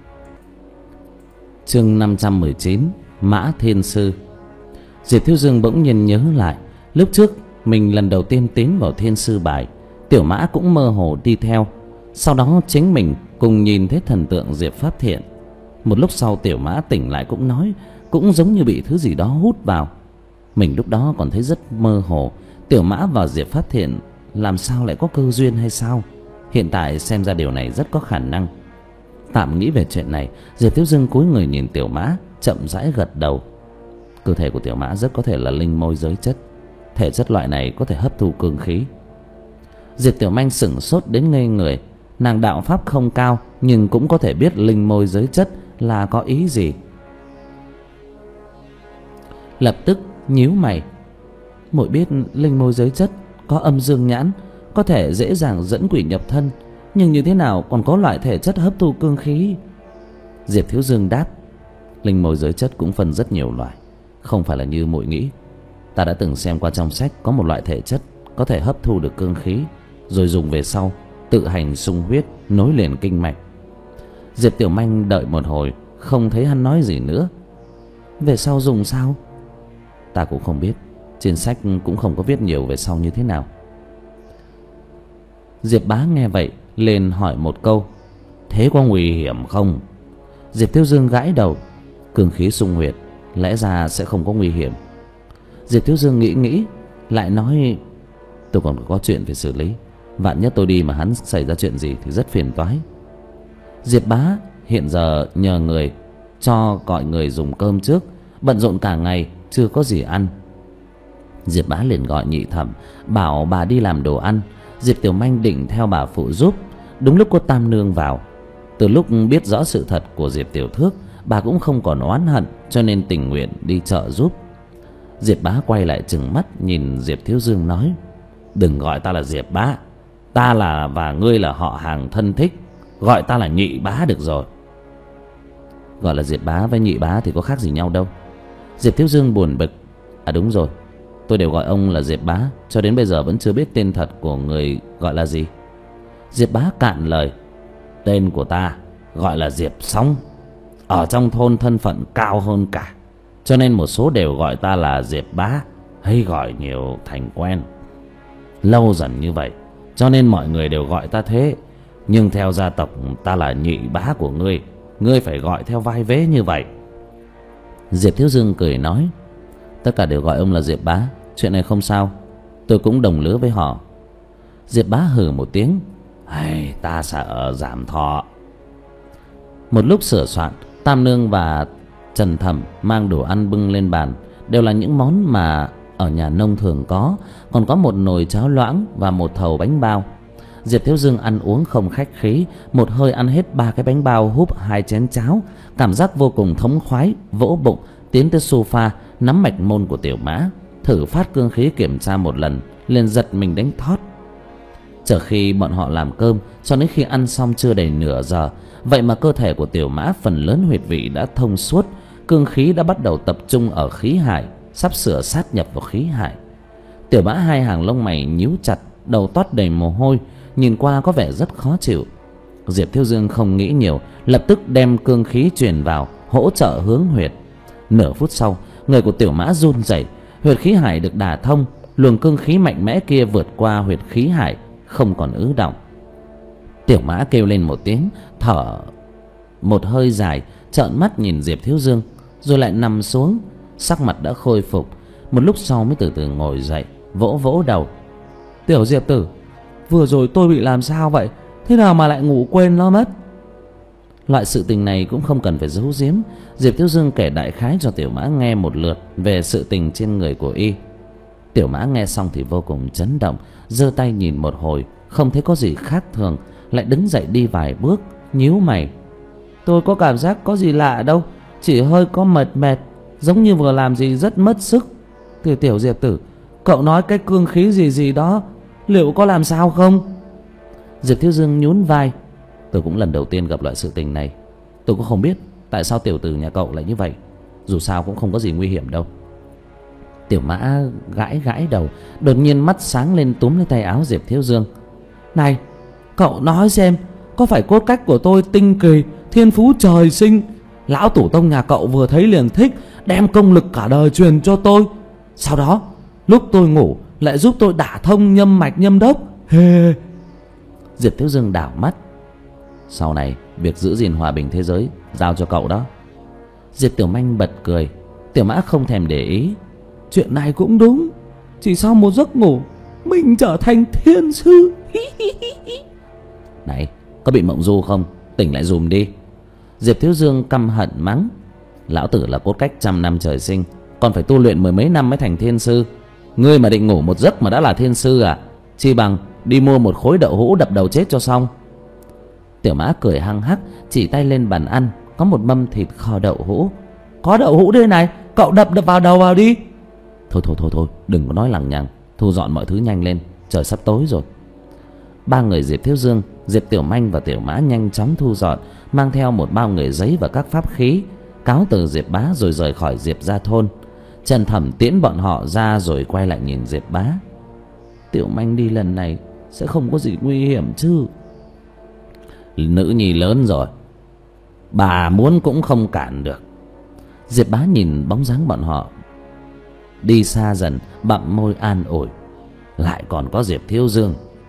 Chương năm trăm mười chín: Mã Thiên Sư. Diệp Thiếu Dương bỗng nhiên nhớ lại, lúc trước mình lần đầu tiên tiến vào Thiên Sư Bài, Tiểu Mã cũng mơ hồ đi theo. Sau đó chính mình cùng nhìn thấy thần tượng Diệp Pháp Thiện. Một lúc sau Tiểu Mã tỉnh lại cũng nói, cũng giống như bị thứ gì đó hút vào. Mình lúc đó còn thấy rất mơ hồ. Tiểu Mã và Diệp Pháp Thiện làm sao lại có cơ duyên hay sao? Hiện tại xem ra điều này rất có khả năng. Tạm nghĩ về chuyện này, Diệp Thiếu Dương cúi người nhìn Tiểu Mã, chậm rãi gật đầu. Cơ thể của Tiểu Mã rất có thể là linh môi giới chất. Thể chất loại này có thể hấp thu cương khí. Diệp Tiểu Manh sửng sốt đến ngây người. Nàng đạo pháp không cao, nhưng cũng có thể biết linh môi giới chất là có ý gì. Lập tức nhíu mày: muội biết linh môi giới chất có âm dương nhãn, có thể dễ dàng dẫn quỷ nhập thân, nhưng như thế nào còn có loại thể chất hấp thu cương khí? Diệp Thiếu Dương đáp: linh môi giới chất cũng phân rất nhiều loại, không phải là như muội nghĩ. Ta đã từng xem qua trong sách, có một loại thể chất có thể hấp thu được cương khí, rồi dùng về sau tự hành xung huyết, nối liền kinh mạch. Diệp Tiểu Manh đợi một hồi, không thấy hắn nói gì nữa. Về sau dùng sao? Ta cũng không biết, trên sách cũng không có viết nhiều về sau như thế nào. Diệp Bá nghe vậy liền hỏi một câu: thế có nguy hiểm không? Diệp Thiếu Dương gãi đầu: cương khí xung huyệt, lẽ ra sẽ không có nguy hiểm. Diệp Thiếu Dương nghĩ nghĩ lại nói: tôi còn có chuyện phải xử lý, vạn nhất tôi đi mà hắn xảy ra chuyện gì thì rất phiền toái. Diệp Bá hiện giờ nhờ người cho gọi người dùng cơm trước, bận rộn cả ngày chưa có gì ăn. Diệp Bá liền gọi Nhị Thẩm bảo bà đi làm đồ ăn. Diệp Tiểu Manh định theo bà phụ giúp. Đúng lúc có Tam Nương vào. Từ lúc biết rõ sự thật của Diệp Tiểu Thước, bà cũng không còn oán hận, cho nên tình nguyện đi chợ giúp. Diệp Bá quay lại trừng mắt nhìn Diệp Thiếu Dương nói: đừng gọi ta là Diệp Bá, ta là và ngươi là họ hàng thân thích, gọi ta là Nhị Bá được rồi. Gọi là Diệp Bá với Nhị Bá thì có khác gì nhau đâu. Diệp Thiếu Dương buồn bực: à đúng rồi, tôi đều gọi ông là Diệp Bá, cho đến bây giờ vẫn chưa biết tên thật của người gọi là gì. Diệp Bá cạn lời: tên của ta gọi là Diệp Sóng. Ở trong thôn thân phận cao hơn cả, cho nên một số đều gọi ta là Diệp Bá, hay gọi nhiều thành quen. Lâu dần như vậy, cho nên mọi người đều gọi ta thế. Nhưng theo gia tộc ta là Nhị Bá của ngươi, ngươi phải gọi theo vai vế như vậy. Diệp Thiếu Dương cười nói: tất cả đều gọi ông là Diệp Bá, chuyện này không sao, tôi cũng đồng lứa với họ. Diệp Bá hừ một tiếng: ai, ta sợ giảm thọ. Một lúc sửa soạn, Tam Nương và Trần Thẩm mang đồ ăn bưng lên bàn, đều là những món mà ở nhà nông thường có, còn có một nồi cháo loãng và một thầu bánh bao. Diệp Thiếu Dương ăn uống không khách khí, một hơi ăn hết ba cái bánh bao húp hai chén cháo, cảm giác vô cùng thống khoái, vỗ bụng tiến tới sofa, nắm mạch môn của Tiểu Mã, thử phát cương khí kiểm tra một lần, liền giật mình đánh thót. Chờ khi bọn họ làm cơm, cho đến khi ăn xong chưa đầy nửa giờ, vậy mà cơ thể của Tiểu Mã phần lớn huyệt vị đã thông suốt, cương khí đã bắt đầu tập trung ở khí hải, sắp sửa sát nhập vào khí hải. Tiểu Mã hai hàng lông mày nhíu chặt, đầu toát đầy mồ hôi, nhìn qua có vẻ rất khó chịu. Diệp Thiếu Dương không nghĩ nhiều, lập tức đem cương khí truyền vào, hỗ trợ hướng huyệt. Nửa phút sau, người của Tiểu Mã run rẩy, huyệt khí hải được đả thông, luồng cương khí mạnh mẽ kia vượt qua huyệt khí hải, không còn ứ động. Tiểu Mã kêu lên một tiếng, thở một hơi dài, trợn mắt nhìn Diệp Thiếu Dương, rồi lại nằm xuống, sắc mặt đã khôi phục. Một lúc sau mới từ từ ngồi dậy, vỗ vỗ đầu: Tiểu Diệp tử, vừa rồi tôi bị làm sao vậy? Thế nào mà lại ngủ quên nó mất? Loại sự tình này cũng không cần phải giấu giếm. Diệp Thiếu Dương kể đại khái cho Tiểu Mã nghe một lượt về sự tình trên người của y. Tiểu Mã nghe xong thì vô cùng chấn động, giơ tay nhìn một hồi, không thấy có gì khác thường, lại đứng dậy đi vài bước, nhíu mày: tôi có cảm giác có gì lạ đâu, chỉ hơi có mệt mệt, giống như vừa làm gì rất mất sức. Thì Tiểu Diệp tử, cậu nói cái cương khí gì gì đó, liệu có làm sao không? Diệp Thiếu Dương nhún vai: tôi cũng lần đầu tiên gặp loại sự tình này, tôi cũng không biết tại sao tiểu tử nhà cậu lại như vậy, dù sao cũng không có gì nguy hiểm đâu. Tiểu Mã gãi gãi đầu, đột nhiên mắt sáng lên túm lấy tay áo Diệp Thiếu Dương: này, cậu nói xem, có phải cốt cách của tôi tinh kỳ, thiên phú trời sinh, lão tổ tông nhà cậu vừa thấy liền thích, đem công lực cả đời truyền cho tôi, sau đó lúc tôi ngủ lại giúp tôi đả thông nhâm mạch nhâm đốc? Hê. Diệp Thiếu Dương đảo mắt: sau này việc giữ gìn hòa bình thế giới giao cho cậu đó. Diệp Tiểu Manh bật cười. Tiểu Mã không thèm để ý: chuyện này cũng đúng, chỉ sau một giấc ngủ mình trở thành thiên sư. Này, có bị mộng du không? Tỉnh lại dùm đi. Diệp Thiếu Dương căm hận mắng: lão tử là cốt cách trăm năm trời sinh, còn phải tu luyện mười mấy năm mới thành thiên sư. Ngươi mà định ngủ một giấc mà đã là thiên sư à? Chi bằng đi mua một khối đậu hũ đập đầu chết cho xong. Tiểu Mã cười hăng hắc, chỉ tay lên bàn ăn, có một mâm thịt kho đậu hũ. Có đậu hũ đây này, cậu đập đập vào đầu vào đi. Thôi thôi thôi thôi, đừng có nói lằng nhằng, thu dọn mọi thứ nhanh lên, trời sắp tối rồi. Ba người Diệp Thiếu Dương, Diệp Tiểu Manh và Tiểu Mã nhanh chóng thu dọn, mang theo một bao người giấy và các pháp khí, cáo từ Diệp Bá rồi rời khỏi Diệp gia thôn. Trần Thẩm tiễn bọn họ ra rồi quay lại nhìn Diệp Bá: Tiểu Manh đi lần này sẽ không có gì nguy hiểm chứ? Nữ nhi lớn rồi, bà muốn cũng không cản được. Diệp Bá nhìn bóng dáng bọn họ đi xa dần, bặm môi an ủi: lại còn có Diệp Thiếu Dương,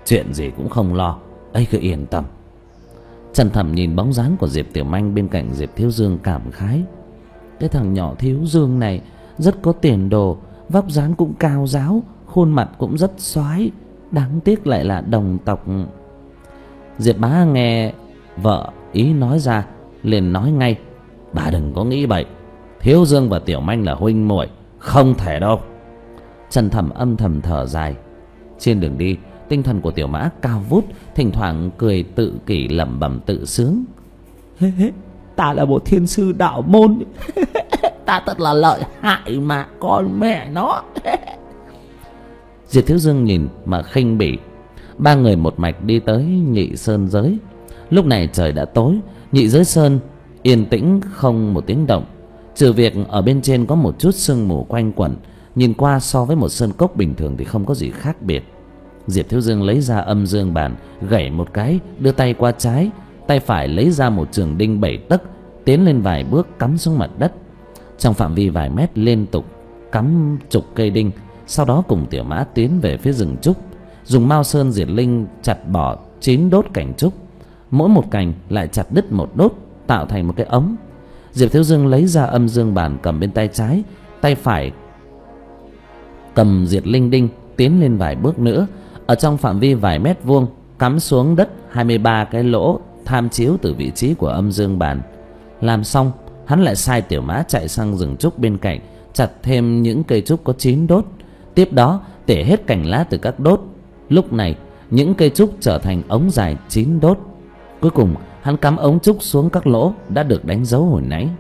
chuyện gì cũng không lo, ấy cứ yên tâm. Trần Thẩm nhìn bóng dáng của Diệp Tiểu Manh bên cạnh Diệp Thiếu Dương cảm khái. Cái thằng nhỏ Thiếu Dương này rất có tiền đồ, vóc dáng cũng cao ráo, khuôn mặt cũng rất xoái, đáng tiếc lại là đồng tộc. Diệp Bá nghe vợ ý nói ra liền nói ngay: bà đừng có nghĩ bậy, Thiếu Dương và Tiểu Manh là huynh muội, không thể đâu. Trần Thẩm âm thầm thở dài. Trên đường đi, tinh thần của Tiểu Mã cao vút, thỉnh thoảng cười tự kỷ lẩm bẩm tự sướng. Ta là một thiên sư đạo môn, ta thật là lợi hại mà con mẹ nó. Diệp Thiếu Dương nhìn mà khinh bỉ. Ba người một mạch đi tới Nhị Sơn giới. Lúc này trời đã tối, Nhị Giới Sơn yên tĩnh không một tiếng động, trừ việc ở bên trên có một chút sương mù quanh quẩn. Nhìn qua so với một sơn cốc bình thường thì không có gì khác biệt. Diệp Thiếu Dương lấy ra âm dương bàn, gảy một cái, đưa tay qua trái, tay phải lấy ra một trường đinh bảy tấc, tiến lên vài bước cắm xuống mặt đất. Trong phạm vi vài mét liên tục cắm chục cây đinh. Sau đó cùng Tiểu Mã tiến về phía rừng trúc, dùng Mao Sơn Diệt Linh chặt bỏ chín đốt cành trúc, mỗi một cành lại chặt đứt một đốt, tạo thành một cái ống. Diệp Thiếu Dương lấy ra âm dương bàn cầm bên tay trái, tay phải cầm Diệt Linh đinh tiến lên vài bước nữa. Ở trong phạm vi vài mét vuông cắm xuống đất hai mươi ba cái lỗ tham chiếu từ vị trí của âm dương bàn. Làm xong, hắn lại sai Tiểu Mã chạy sang rừng trúc bên cạnh, chặt thêm những cây trúc có chín đốt. Tiếp đó tỉa hết cành lá từ các đốt. Lúc này những cây trúc trở thành ống dài chín đốt. Cuối cùng hắn cắm ống trúc xuống các lỗ đã được đánh dấu hồi nãy.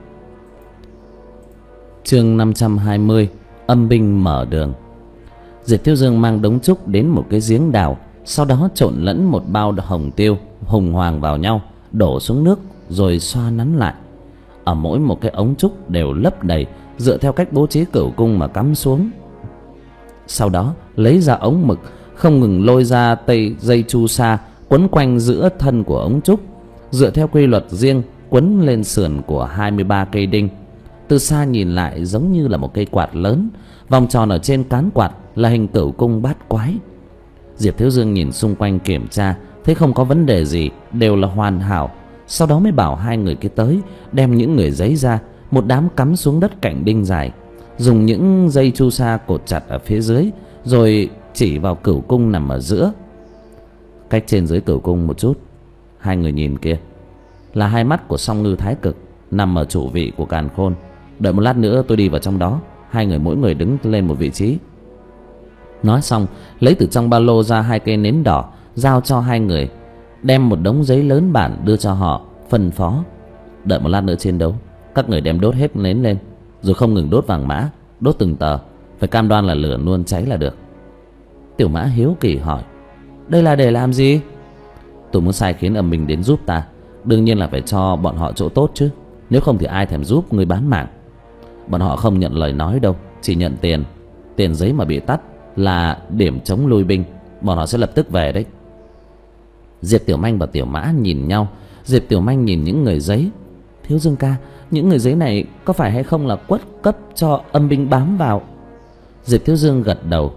Chương năm trăm hai mươi, âm binh mở đường. Diệp Thiếu Dương mang đống trúc đến một cái giếng đào, sau đó trộn lẫn một bao hồng tiêu hùng hoàng vào nhau, đổ xuống nước rồi xoa nắn lại. Ở mỗi một cái ống trúc đều lấp đầy, dựa theo cách bố trí cửu cung mà cắm xuống. Sau đó lấy ra ống mực, không ngừng lôi ra tây dây chu sa quấn quanh giữa thân của ống trúc, dựa theo quy luật riêng quấn lên sườn của hai mươi ba cây đinh. Từ xa nhìn lại giống như là một cây quạt lớn, vòng tròn ở trên cán quạt là hình cửu cung bát quái. Diệp Thiếu Dương nhìn xung quanh kiểm tra, thấy không có vấn đề gì, đều là hoàn hảo. Sau đó mới bảo hai người kia tới, đem những người giấy ra, một đám cắm xuống đất cạnh đinh dài, dùng những dây chu sa cột chặt ở phía dưới, rồi chỉ vào cửu cung nằm ở giữa. Cách trên dưới cửu cung một chút, hai người nhìn kia là hai mắt của Song Ngư Thái Cực, nằm ở chủ vị của Càn Khôn. Đợi một lát nữa tôi đi vào trong đó, hai người mỗi người đứng lên một vị trí. Nói xong, lấy từ trong ba lô ra hai cây nến đỏ, giao cho hai người, đem một đống giấy lớn bản đưa cho họ, phân phó: đợi một lát nữa chiến đấu, các người đem đốt hết nến lên, rồi không ngừng đốt vàng mã, đốt từng tờ, phải cam đoan là lửa luôn cháy là được. Tiểu Mã hiếu kỳ hỏi: đây là để làm gì? Tôi muốn sai khiến âm binh đến giúp ta, đương nhiên là phải cho bọn họ chỗ tốt chứ, nếu không thì ai thèm giúp người bán mạng. Bọn họ không nhận lời nói đâu, chỉ nhận tiền. Tiền giấy mà bị tắt là điểm chống lui binh, bọn họ sẽ lập tức về đấy. Diệp Tiểu Manh và Tiểu Mã nhìn nhau. Diệp Tiểu Manh nhìn những người giấy: Thiếu Dương ca, những người giấy này có phải hay không là quất cấp cho âm binh bám vào? Diệp Thiếu Dương gật đầu: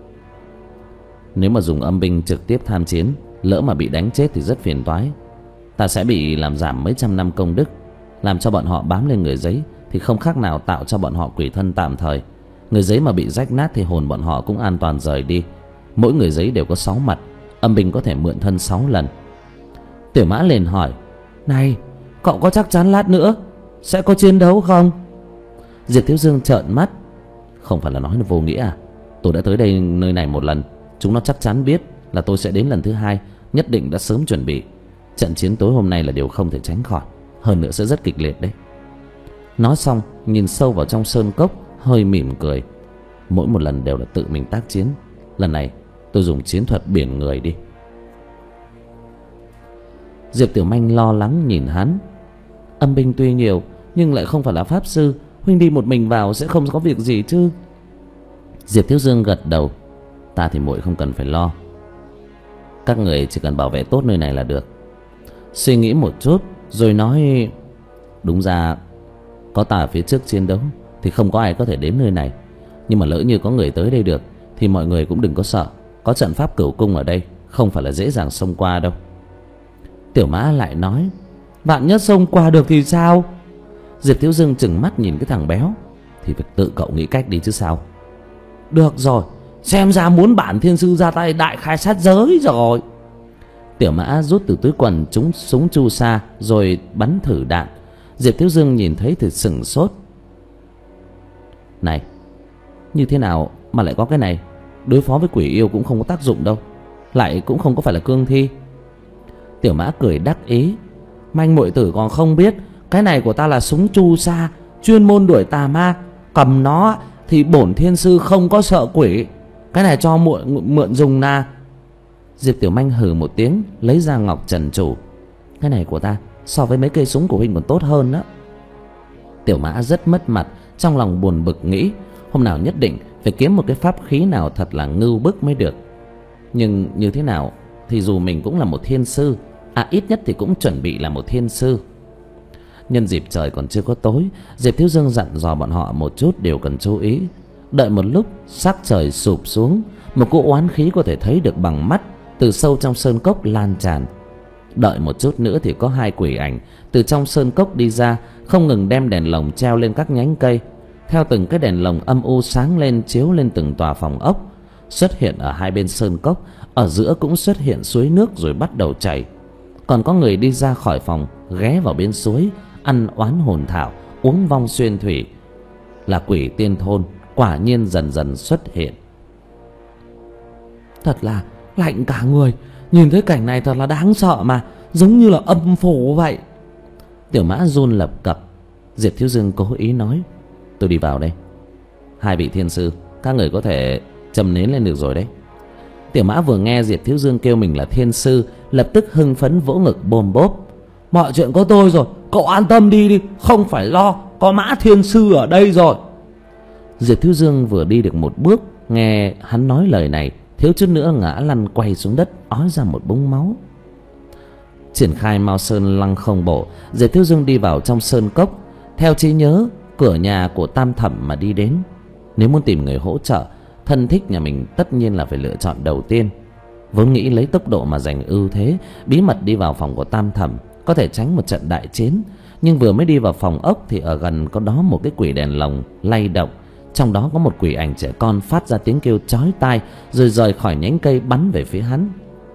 nếu mà dùng âm binh trực tiếp tham chiến, lỡ mà bị đánh chết thì rất phiền toái. Ta sẽ bị làm giảm mấy trăm năm công đức. Làm cho bọn họ bám lên người giấy thì không khác nào tạo cho bọn họ quỷ thân tạm thời. Người giấy mà bị rách nát thì hồn bọn họ cũng an toàn rời đi. Mỗi người giấy đều có sáu mặt, âm binh có thể mượn thân sáu lần. Tiểu Mã liền hỏi: này, cậu có chắc chắn lát nữa sẽ có chiến đấu không? Diệp Thiếu Dương trợn mắt: không phải là nói là vô nghĩa à? Tôi đã tới đây nơi này một lần, chúng nó chắc chắn biết là tôi sẽ đến lần thứ hai, nhất định đã sớm chuẩn bị. Trận chiến tối hôm nay là điều không thể tránh khỏi, hơn nữa sẽ rất kịch liệt đấy. Nói xong nhìn sâu vào trong sơn cốc, hơi mỉm cười: mỗi một lần đều là tự mình tác chiến, lần này tôi dùng chiến thuật biển người đi. Diệp Tiểu Manh lo lắng nhìn hắn: âm binh tuy nhiều nhưng lại không phải là pháp sư, huynh đi một mình vào sẽ không có việc gì chứ? Diệp Thiếu Dương gật đầu: ta thì muội không cần phải lo, các người chỉ cần bảo vệ tốt nơi này là được. Suy nghĩ một chút rồi nói: đúng ra có ta ở phía trước chiến đấu thì không có ai có thể đến nơi này, nhưng mà lỡ như có người tới đây được thì mọi người cũng đừng có sợ, có trận pháp cửu cung ở đây, không phải là dễ dàng xông qua đâu. Tiểu Mã lại nói: vạn nhất xông qua được thì sao? Diệp Thiếu Dương chừng mắt nhìn cái thằng béo: thì phải tự cậu nghĩ cách đi chứ sao. Được rồi, xem ra muốn bản thiên sư ra tay đại khai sát giới rồi. Tiểu Mã rút từ túi quần trúng súng chu sa rồi bắn thử đạn. Diệp Thiếu Dương nhìn thấy thì sửng sốt. Này, như thế nào mà lại có cái này? Đối phó với quỷ yêu cũng không có tác dụng đâu, lại cũng không có phải là cương thi. Tiểu Mã cười đắc ý: manh muội tử còn không biết, cái này của ta là súng chu sa, chuyên môn đuổi tà ma. Cầm nó thì bổn thiên sư không có sợ quỷ. Cái này cho muội mượn dùng na. Diệp Tiểu Manh hừ một tiếng, lấy ra ngọc trần chủ: cái này của ta so với mấy cây súng của huynh còn tốt hơn đó. Tiểu Mã rất mất mặt, trong lòng buồn bực nghĩ hôm nào nhất định phải kiếm một cái pháp khí nào thật là ngưu bức mới được. Nhưng như thế nào thì dù mình cũng là một thiên sư, à ít nhất thì cũng chuẩn bị là một thiên sư. Nhân dịp trời còn chưa có tối, Diệp Thiếu Dương dặn dò bọn họ một chút điều cần chú ý. Đợi một lúc, sắc trời sụp xuống, một cỗ oán khí có thể thấy được bằng mắt từ sâu trong sơn cốc lan tràn. Đợi một chút nữa thì có hai quỷ ảnh từ trong sơn cốc đi ra, không ngừng đem đèn lồng treo lên các nhánh cây. Theo từng cái đèn lồng âm u sáng lên chiếu lên từng tòa phòng ốc. Xuất hiện ở hai bên sơn cốc, ở giữa cũng xuất hiện suối nước rồi bắt đầu chảy. Còn có người đi ra khỏi phòng, ghé vào bên suối, ăn oán hồn thảo, uống vong xuyên thủy. Là quỷ tiên thôn quả nhiên dần dần xuất hiện. Thật là lạnh cả người, nhìn thấy cảnh này thật là đáng sợ mà, giống như là âm phủ vậy. Tiểu Mã run lập cập. Diệp Thiếu Dương cố ý nói: tôi đi vào đây. Hai vị thiên sư, các người có thể châm nến lên được rồi đấy. Tiểu Mã vừa nghe Diệp Thiếu Dương kêu mình là thiên sư, lập tức hưng phấn vỗ ngực bôm bốp: mọi chuyện có tôi rồi, cậu an tâm đi đi, không phải lo, có Mã thiên sư ở đây rồi. Diệp Thiếu Dương vừa đi được một bước, nghe hắn nói lời này, thiếu chút nữa ngã lăn quay xuống đất, ói ra một búng máu. Triển khai Mao Sơn Lăng Không Bộ, Diệp Thiếu Dương đi vào trong sơn cốc, theo trí nhớ cửa nhà của Tam Thẩm mà đi đến. Nếu muốn tìm người hỗ trợ, thân thích nhà mình tất nhiên là phải lựa chọn đầu tiên. Vốn nghĩ lấy tốc độ mà giành ưu thế, bí mật đi vào phòng của Tam Thẩm, có thể tránh một trận đại chiến. Nhưng vừa mới đi vào phòng ốc thì ở gần có đó một cái quỷ đèn lồng lay động. Trong đó có một quỷ ảnh trẻ con phát ra tiếng kêu chói tai, rồi rời khỏi nhánh cây bắn về phía hắn.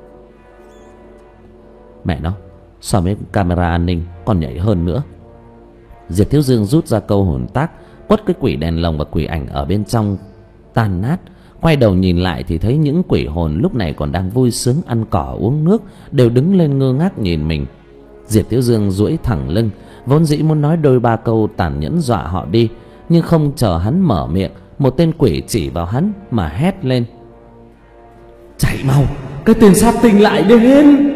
Mẹ nó, so với camera an ninh còn nhảy hơn nữa. Diệp Thiếu Dương rút ra câu hồn tác, quất cái quỷ đèn lồng và quỷ ảnh ở bên trong tan nát. Quay đầu nhìn lại thì thấy những quỷ hồn lúc này còn đang vui sướng ăn cỏ uống nước đều đứng lên ngơ ngác nhìn mình. Diệp Thiếu Dương duỗi thẳng lưng, vốn dĩ muốn nói đôi ba câu tàn nhẫn dọa họ đi, nhưng không chờ hắn mở miệng, một tên quỷ chỉ vào hắn mà hét lên: chạy mau, cái tên sát tinh lại đến.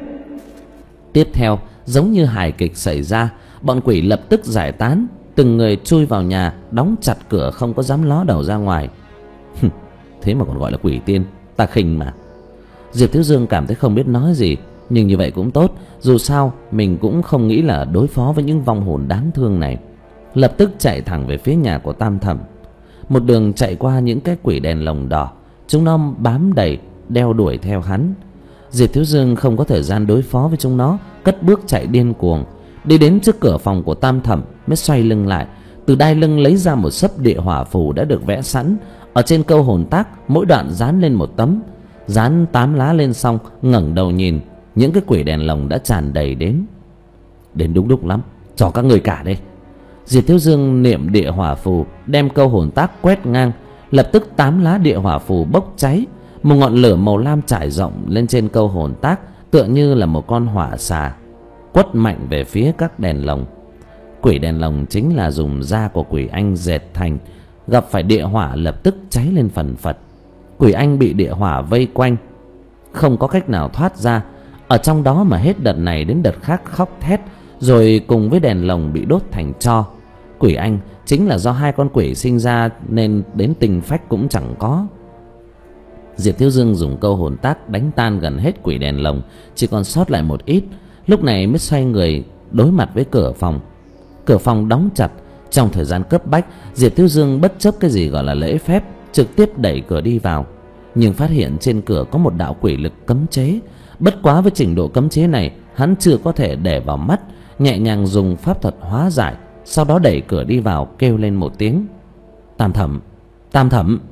Tiếp theo, giống như hài kịch xảy ra, bọn quỷ lập tức giải tán, từng người chui vào nhà, đóng chặt cửa không có dám ló đầu ra ngoài. Thế mà còn gọi là quỷ tiên, ta khinh mà. Diệp Thiếu Dương cảm thấy không biết nói gì, nhưng như vậy cũng tốt, dù sao mình cũng không nghĩ là đối phó với những vong hồn đáng thương này. Lập tức chạy thẳng về phía nhà của Tam Thẩm. Một đường chạy qua những cái quỷ đèn lồng đỏ, chúng nó bám đầy đeo đuổi theo hắn. Diệp Thiếu Dương không có thời gian đối phó với chúng nó, cất bước chạy điên cuồng. Đi đến trước cửa phòng của Tam Thẩm mới xoay lưng lại, từ đai lưng lấy ra một xấp địa hỏa phù đã được vẽ sẵn. Ở trên câu hồn tác, mỗi đoạn dán lên một tấm. Dán tám lá lên xong, ngẩng đầu nhìn, những cái quỷ đèn lồng đã tràn đầy đến. Đến đúng lúc lắm, cho các người cả đây. Diệp Thiếu Dương niệm địa hỏa phù, đem câu hồn tác quét ngang, lập tức tám lá địa hỏa phù bốc cháy. Một ngọn lửa màu lam trải rộng lên trên câu hồn tác, tựa như là một con hỏa xà, quất mạnh về phía các đèn lồng. Quỷ đèn lồng chính là dùng da của quỷ anh dệt thành, gặp phải địa hỏa lập tức cháy lên phần phật. Quỷ anh bị địa hỏa vây quanh, không có cách nào thoát ra. Ở trong đó mà hết đợt này đến đợt khác khóc thét, rồi cùng với đèn lồng bị đốt thành tro. Quỷ anh chính là do hai con quỷ sinh ra nên đến tình phách cũng chẳng có. Diệp Thiếu Dương dùng câu hồn tác đánh tan gần hết quỷ đèn lồng, chỉ còn sót lại một ít. Lúc này mới xoay người đối mặt với cửa phòng. Cửa phòng đóng chặt. Trong thời gian cấp bách, Diệp Thiếu Dương bất chấp cái gì gọi là lễ phép, trực tiếp đẩy cửa đi vào. nhưng phát hiện trên cửa có một đạo quỷ lực cấm chế. Bất quá với trình độ cấm chế này, hắn chưa có thể để vào mắt, nhẹ nhàng dùng pháp thuật hóa giải, sau đó đẩy cửa đi vào, kêu lên một tiếng: Tam Thẩm, Tam Thẩm.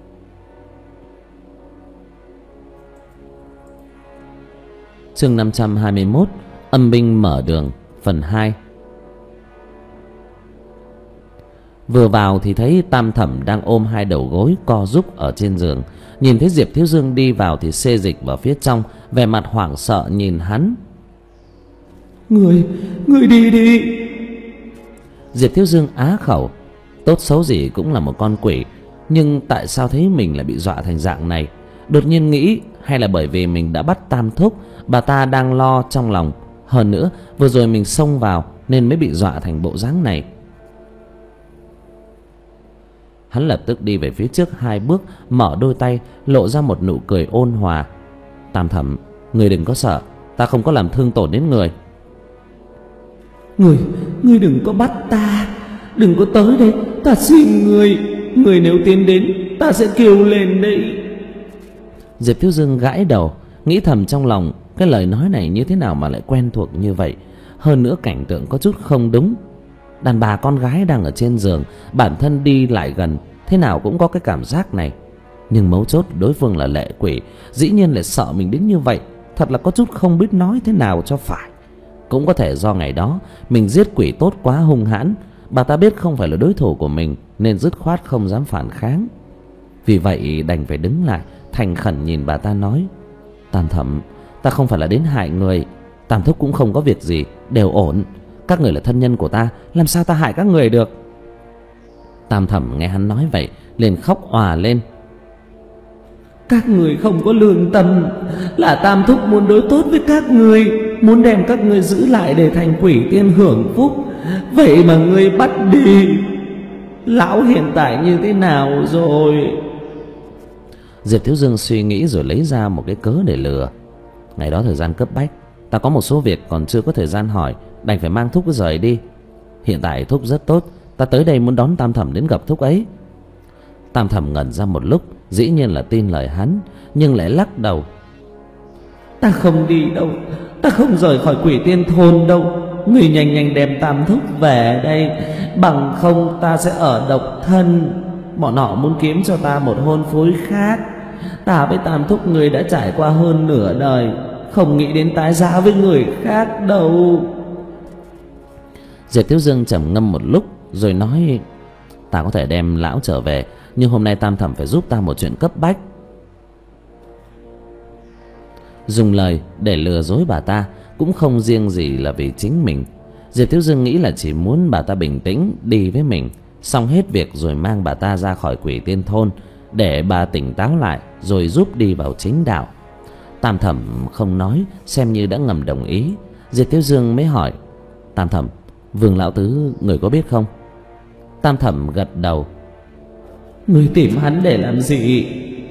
Chương năm trăm hai mươi mốt, âm binh mở đường, phần hai. Vừa vào thì thấy Tam Thẩm đang ôm hai đầu gối co rúc ở trên giường. Nhìn thấy Diệp Thiếu Dương đi vào thì xê dịch vào phía trong, vẻ mặt hoảng sợ nhìn hắn. Người, người đi đi. Diệp Thiếu Dương á khẩu. Tốt xấu gì cũng là một con quỷ, nhưng tại sao thấy mình lại bị dọa thành dạng này? Đột nhiên nghĩ hay là bởi vì mình đã bắt Tam Thúc, bà ta đang lo trong lòng. Hơn nữa vừa rồi mình xông vào nên mới bị dọa thành bộ dáng này. Hắn lập tức đi về phía trước hai bước, mở đôi tay, lộ ra một nụ cười ôn hòa. Tam Thẩm, người đừng có sợ, ta không có làm thương tổn đến người. Người, người đừng có bắt ta, đừng có tới đây, ta xin người. Người nếu tiến đến, ta sẽ kêu lên đây. Diệp Thiếu Dương gãi đầu, nghĩ thầm trong lòng, cái lời nói này như thế nào mà lại quen thuộc như vậy. Hơn nữa cảnh tượng có chút không đúng. Đàn bà con gái đang ở trên giường, bản thân đi lại gần, thế nào cũng có cái cảm giác này. Nhưng mấu chốt đối phương là lệ quỷ, dĩ nhiên lại sợ mình đến như vậy. Thật là có chút không biết nói thế nào cho phải. Cũng có thể do ngày đó mình giết quỷ tốt quá hung hãn, bà ta biết không phải là đối thủ của mình nên dứt khoát không dám phản kháng. Vì vậy đành phải đứng lại, thành khẩn nhìn bà ta nói: Tam Thẩm, ta không phải là đến hại người, Tam Thúc cũng không có việc gì, đều ổn. Các người là thân nhân của ta, làm sao ta hại các người được? Tam Thẩm nghe hắn nói vậy liền khóc òa lên. Các người không có lương tâm, là Tam Thúc muốn đối tốt với các người, muốn đem các người giữ lại để thành quỷ tiên hưởng phúc. Vậy mà người bắt đi. Lão hiện tại như thế nào rồi? Diệp Thiếu Dương suy nghĩ rồi lấy ra một cái cớ để lừa. Ngày đó thời gian cấp bách, ta có một số việc còn chưa có thời gian hỏi, đành phải mang Thúc rời đi. Hiện tại Thúc rất tốt, ta tới đây muốn đón Tam Thẩm đến gặp Thúc ấy. Tam Thẩm ngẩn ra một lúc, dĩ nhiên là tin lời hắn, nhưng lại lắc đầu. Ta không đi đâu, ta không rời khỏi quỷ tiên thôn đâu. Người nhanh nhanh đem Tam Thúc về đây, bằng không ta sẽ ở độc thân. Bọn họ muốn kiếm cho ta một hôn phối khác. Ta với Tam Thúc người đã trải qua hơn nửa đời, không nghĩ đến tái giá với người khác đâu. Diệp Thiếu Dương trầm ngâm một lúc rồi nói: Ta có thể đem lão trở về, nhưng hôm nay Tam Thẩm phải giúp ta một chuyện cấp bách. Dùng lời để lừa dối bà ta cũng không riêng gì là vì chính mình. Diệp Thiếu Dương nghĩ là chỉ muốn bà ta bình tĩnh đi với mình, xong hết việc rồi mang bà ta ra khỏi quỷ tiên thôn, để bà tỉnh táo lại rồi giúp đi vào chính đạo. Tam Thẩm không nói, xem như đã ngầm đồng ý. Diệp Thiếu Dương mới hỏi: Tam Thẩm, Vương lão tứ người có biết không? Tam Thẩm gật đầu. Người tìm hắn để làm gì?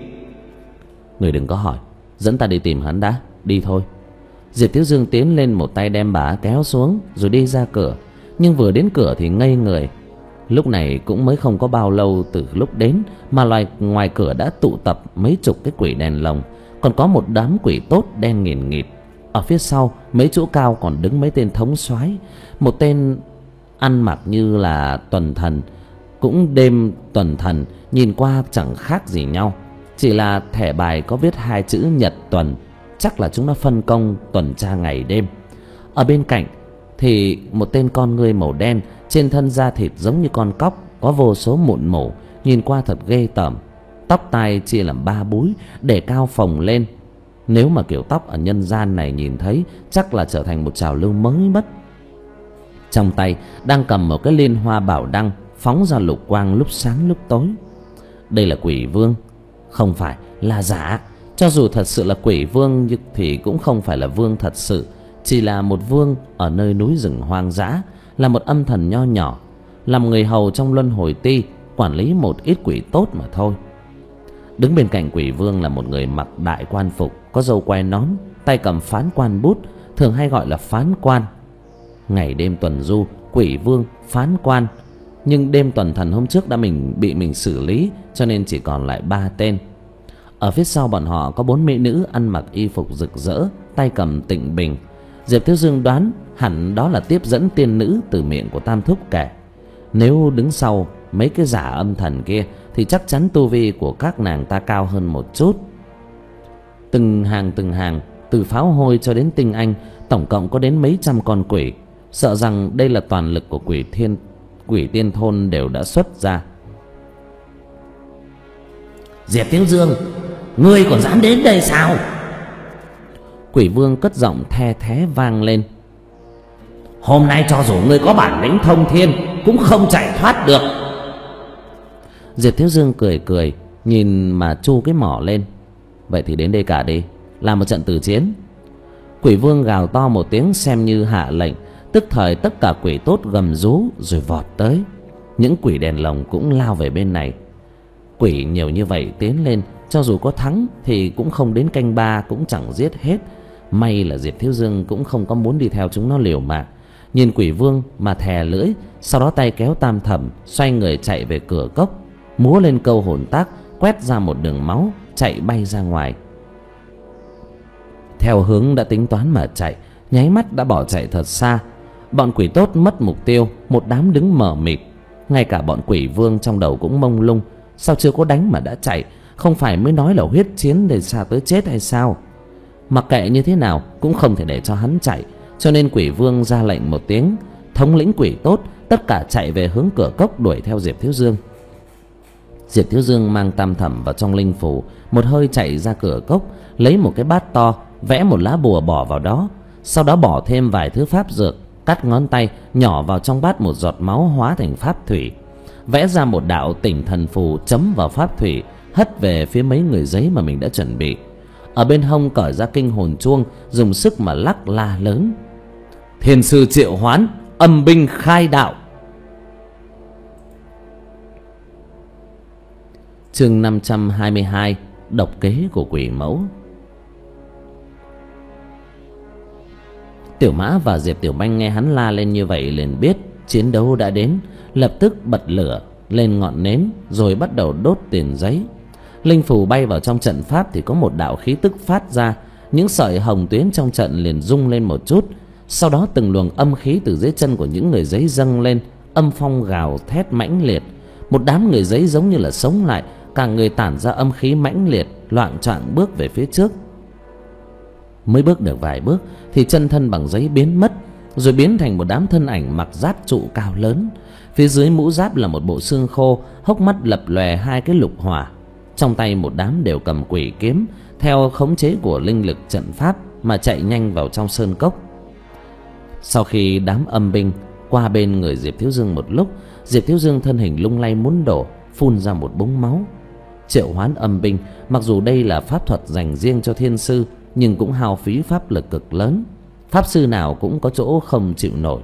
Người đừng có hỏi, dẫn ta đi tìm hắn đã, đi thôi. Diệp Thiếu Dương tiến lên một tay đem bà kéo xuống rồi đi ra cửa. Nhưng vừa đến cửa thì ngây người. Lúc này cũng mới không có bao lâu từ lúc đến mà loài ngoài cửa đã tụ tập mấy chục cái quỷ đèn lồng, còn có một đám quỷ tốt đen nghìn nghịt. Ở phía sau mấy chỗ cao còn đứng mấy tên thống soái. Một tên ăn mặc như là tuần thần, cũng đêm tuần thần, nhìn qua chẳng khác gì nhau, chỉ là thẻ bài có viết hai chữ Nhật Tuần, chắc là chúng nó phân công tuần tra ngày đêm. Ở bên cạnh thì một tên con ngươi màu đen, trên thân da thịt giống như con cóc, có vô số mụn mủ, nhìn qua thật ghê tởm. Tóc tai chia làm ba búi, để cao phồng lên. Nếu mà kiểu tóc ở nhân gian này nhìn thấy, chắc là trở thành một trào lưu mới mất. Trong tay đang cầm một cái liên hoa bảo đăng, phóng ra lục quang lúc sáng lúc tối. Đây là quỷ vương, không phải là giả. Cho dù thật sự là quỷ vương thì cũng không phải là vương thật sự, chỉ là một vương ở nơi núi rừng hoang dã, là một âm thần nho nhỏ, làm người hầu trong luân hồi ti, quản lý một ít quỷ tốt mà thôi. Đứng bên cạnh quỷ vương là một người mặc đại quan phục, có râu quai nón, tay cầm phán quan bút, thường hay gọi là phán quan. Ngày đêm tuần du, quỷ vương, phán quan. Nhưng đêm tuần thần hôm trước đã mình bị mình xử lý, cho nên chỉ còn lại ba tên. Ở phía sau bọn họ có bốn mỹ nữ ăn mặc y phục rực rỡ, tay cầm tịnh bình. Diệp Thiếu Dương đoán hẳn đó là tiếp dẫn tiên nữ từ miệng của Tam Thúc kể. Nếu đứng sau mấy cái giả âm thần kia thì chắc chắn tu vi của các nàng ta cao hơn một chút. Từng hàng từng hàng, từ pháo hôi cho đến tinh anh, tổng cộng có đến mấy trăm con quỷ. Sợ rằng đây là toàn lực của quỷ thiên quỷ tiên thôn đều đã xuất ra. Diệp Thiếu Dương, ngươi còn dám đến đây sao? Quỷ Vương cất giọng the thé vang lên. Hôm nay cho dù ngươi có bản lĩnh thông thiên cũng không chạy thoát được. Diệp Thiếu Dương cười cười, nhìn mà chu cái mỏ lên. Vậy thì đến đây cả đi, làm một trận tử chiến. Quỷ Vương gào to một tiếng xem như hạ lệnh. Tức thời tất cả quỷ tốt gầm rú rồi vọt tới. Những quỷ đèn lồng cũng lao về bên này. Quỷ nhiều như vậy tiến lên, cho dù có thắng thì cũng không đến canh ba cũng chẳng giết hết. May là Diệp Thiếu Dương cũng không có muốn đi theo chúng nó liều mạng. Nhìn Quỷ Vương mà thè lưỡi, sau đó tay kéo Tam Thẩm xoay người chạy về cửa cốc, múa lên câu hồn tác, quét ra một đường máu, chạy bay ra ngoài. Theo hướng đã tính toán mà chạy, nháy mắt đã bỏ chạy thật xa. Bọn quỷ tốt mất mục tiêu, một đám đứng mờ mịt. Ngay cả bọn Quỷ Vương trong đầu cũng mông lung. Sao chưa có đánh mà đã chạy? Không phải mới nói là huyết chiến để xa tới chết hay sao? Mặc kệ như thế nào cũng không thể để cho hắn chạy. Cho nên Quỷ Vương ra lệnh một tiếng, thống lĩnh quỷ tốt tất cả chạy về hướng cửa cốc đuổi theo Diệp Thiếu Dương. Diệp Thiếu Dương mang Tam Thẩm vào trong linh phủ, một hơi chạy ra cửa cốc, lấy một cái bát to, vẽ một lá bùa bỏ vào đó, sau đó bỏ thêm vài thứ pháp dược, cắt ngón tay nhỏ vào trong bát một giọt máu hóa thành pháp thủy, vẽ ra một đạo tỉnh thần phù chấm vào pháp thủy, hất về phía mấy người giấy mà mình đã chuẩn bị. Ở bên hông cởi ra kinh hồn chuông, dùng sức mà lắc la lớn: Thiên sư triệu hoán, âm binh khai đạo. Chương năm trăm hai mươi hai, độc kế của quỷ mẫu. Tiểu Mã và Diệp Tiểu Manh nghe hắn la lên như vậy liền biết chiến đấu đã đến, lập tức bật lửa lên ngọn nến rồi bắt đầu đốt tiền giấy. Linh phù bay vào trong trận pháp thì có một đạo khí tức phát ra, những sợi hồng tuyến trong trận liền rung lên một chút. Sau đó từng luồng âm khí từ dưới chân của những người giấy dâng lên, âm phong gào thét mãnh liệt. Một đám người giấy giống như là sống lại, cả người tản ra âm khí mãnh liệt, loạng choạng bước về phía trước. Mới bước được vài bước thì chân thân bằng giấy biến mất, rồi biến thành một đám thân ảnh mặc giáp trụ cao lớn. Phía dưới mũ giáp là một bộ xương khô, hốc mắt lập lòe hai cái lục hỏa. Trong tay một đám đều cầm quỷ kiếm, theo khống chế của linh lực trận pháp mà chạy nhanh vào trong sơn cốc. Sau khi đám âm binh qua bên người Diệp Thiếu Dương một lúc, Diệp Thiếu Dương thân hình lung lay muốn đổ, phun ra một búng máu. Triệu hoán âm binh, mặc dù đây là pháp thuật dành riêng cho thiên sư, nhưng cũng hao phí pháp lực cực lớn. Pháp sư nào cũng có chỗ không chịu nổi.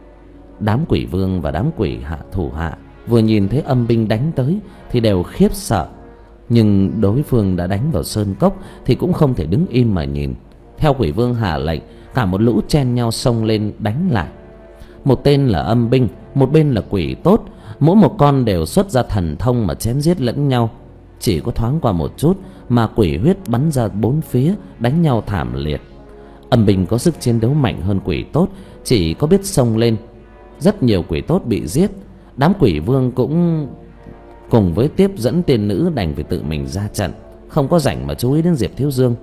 Đám quỷ vương và đám quỷ hạ thủ hạ vừa nhìn thấy âm binh đánh tới thì đều khiếp sợ. Nhưng đối phương đã đánh vào sơn cốc thì cũng không thể đứng im mà nhìn. Theo quỷ vương hạ lệnh, cả một lũ chen nhau xông lên đánh lại. Một tên là âm binh, một bên là quỷ tốt, mỗi một con đều xuất ra thần thông mà chém giết lẫn nhau. Chỉ có thoáng qua một chút mà quỷ huyết bắn ra bốn phía, đánh nhau thảm liệt. Âm binh có sức chiến đấu mạnh hơn quỷ tốt, chỉ có biết xông lên. Rất nhiều quỷ tốt bị giết. Đám quỷ vương cũng cùng với tiếp dẫn tiên nữ đành phải tự mình ra trận, không có rảnh mà chú ý đến Diệp Thiếu Dương.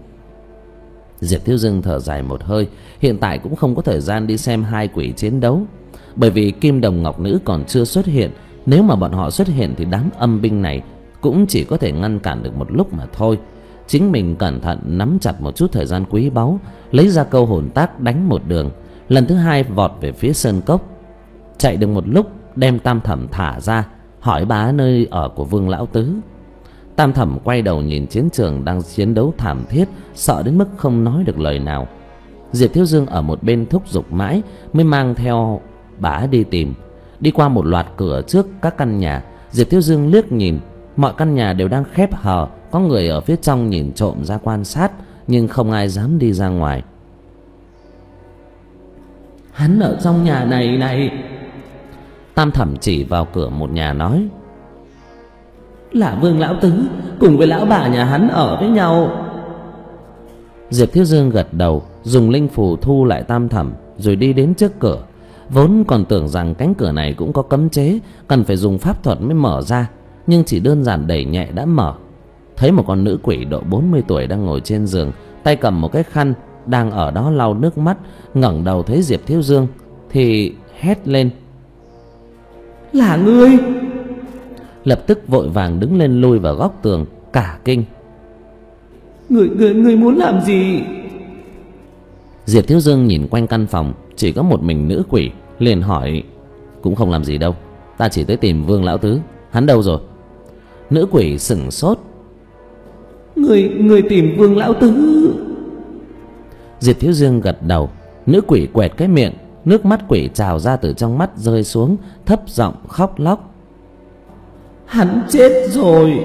Diệp Thiếu Dương thở dài một hơi, hiện tại cũng không có thời gian đi xem hai quỷ chiến đấu, bởi vì Kim Đồng Ngọc Nữ còn chưa xuất hiện. Nếu mà bọn họ xuất hiện thì đám âm binh này cũng chỉ có thể ngăn cản được một lúc mà thôi. Chính mình cẩn thận nắm chặt một chút thời gian quý báu, lấy ra câu hồn tác đánh một đường, lần thứ hai vọt về phía sơn cốc. Chạy được một lúc, đem Tam Thẩm thả ra, hỏi bà nơi ở của Vương Lão Tứ. Tam Thẩm quay đầu nhìn chiến trường đang chiến đấu thảm thiết, sợ đến mức không nói được lời nào. Diệp Thiếu Dương ở một bên thúc giục mãi mới mang theo bà đi tìm. Đi qua một loạt cửa trước các căn nhà, Diệp Thiếu Dương liếc nhìn, mọi căn nhà đều đang khép hờ, có người ở phía trong nhìn trộm ra quan sát, nhưng không ai dám đi ra ngoài. Hắn ở trong nhà này này. Tam Thẩm chỉ vào cửa một nhà nói: Là Vương lão tứ cùng với lão bà nhà hắn ở với nhau. Diệp Thiếu Dương gật đầu, dùng linh phù thu lại tam thẩm, rồi đi đến trước cửa. Vốn còn tưởng rằng cánh cửa này cũng có cấm chế, cần phải dùng pháp thuật mới mở ra, nhưng chỉ đơn giản đẩy nhẹ đã mở. Thấy một con nữ quỷ độ bốn mươi tuổi đang ngồi trên giường, tay cầm một cái khăn, đang ở đó lau nước mắt. Ngẩng đầu thấy Diệp Thiếu Dương thì hét lên: Là ngươi! Lập tức vội vàng đứng lên lui vào góc tường, cả kinh. Người, người, người muốn làm gì? Diệp Thiếu Dương nhìn quanh căn phòng, chỉ có một mình nữ quỷ, liền hỏi: Cũng không làm gì đâu, ta chỉ tới tìm Vương lão tứ, hắn đâu rồi? Nữ quỷ sửng sốt: Người, người tìm Vương lão tứ? Diệp Thiếu Dương gật đầu. Nữ quỷ quẹt cái miệng, nước mắt quỷ trào ra từ trong mắt rơi xuống, thấp giọng khóc lóc: Hắn chết rồi.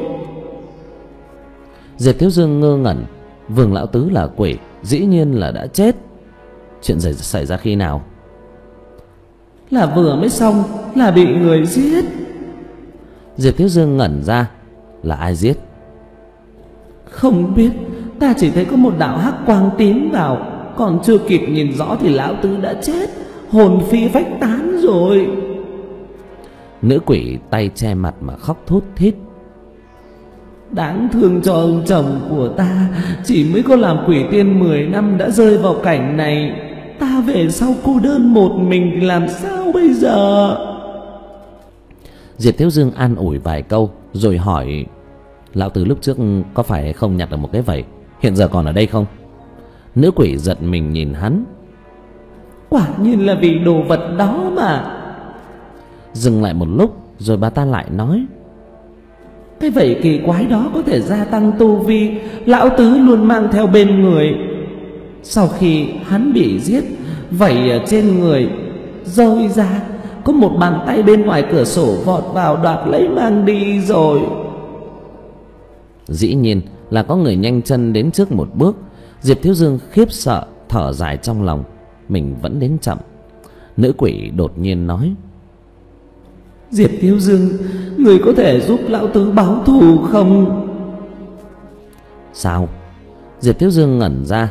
Diệp Thiếu Dương ngơ ngẩn. Vương lão tứ là quỷ, dĩ nhiên là đã chết. Chuyện gì xảy ra khi nào? Là vừa mới xong, là bị người giết. Diệp Thiếu Dương ngẩn ra. Là ai giết? Không biết, ta chỉ thấy có một đạo hắc quang tiến vào, còn chưa kịp nhìn rõ thì lão tứ đã chết, hồn phi phách tán rồi. Nữ quỷ tay che mặt mà khóc thút thít: Đáng thương cho ông chồng của ta, chỉ mới có làm quỷ tiên mười năm đã rơi vào cảnh này. Ta về sau cô đơn một mình thì làm sao bây giờ? Diệp Thiếu Dương an ủi vài câu rồi hỏi: Lão tứ lúc trước có phải không nhặt được một cái vẩy, hiện giờ còn ở đây không? Nữ quỷ giật mình nhìn hắn: Quả nhiên là vì đồ vật đó mà. Dừng lại một lúc rồi bà ta lại nói: Cái vẩy kỳ quái đó có thể gia tăng tu vi, lão tứ luôn mang theo bên người. Sau khi hắn bị giết, vẩy ở trên người rơi ra, có một bàn tay bên ngoài cửa sổ vọt vào đoạt lấy mang đi rồi. Dĩ nhiên là có người nhanh chân đến trước một bước. Diệp Thiếu Dương khiếp sợ thở dài trong lòng, mình vẫn đến chậm. Nữ quỷ đột nhiên nói: Diệp Thiếu Dương, người có thể giúp lão tứ báo thù không? Sao? Diệp Thiếu Dương ngẩn ra.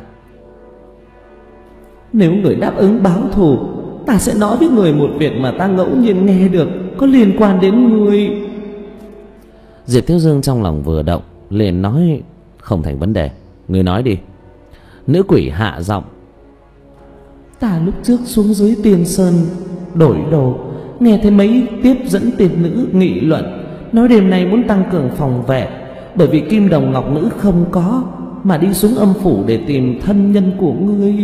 Nếu người đáp ứng báo thù, ta sẽ nói với người một việc mà ta ngẫu nhiên nghe được, có liên quan đến người. Diệp Thiếu Dương trong lòng vừa động, liền nói: Không thành vấn đề, người nói đi. Nữ quỷ hạ giọng: Ta lúc trước xuống dưới Tiên Sơn đổi đồ, nghe thấy mấy tiếp dẫn tiền nữ nghị luận, nói đêm nay muốn tăng cường phòng vệ, bởi vì kim đồng ngọc nữ không có, mà đi xuống âm phủ để tìm thân nhân của ngươi.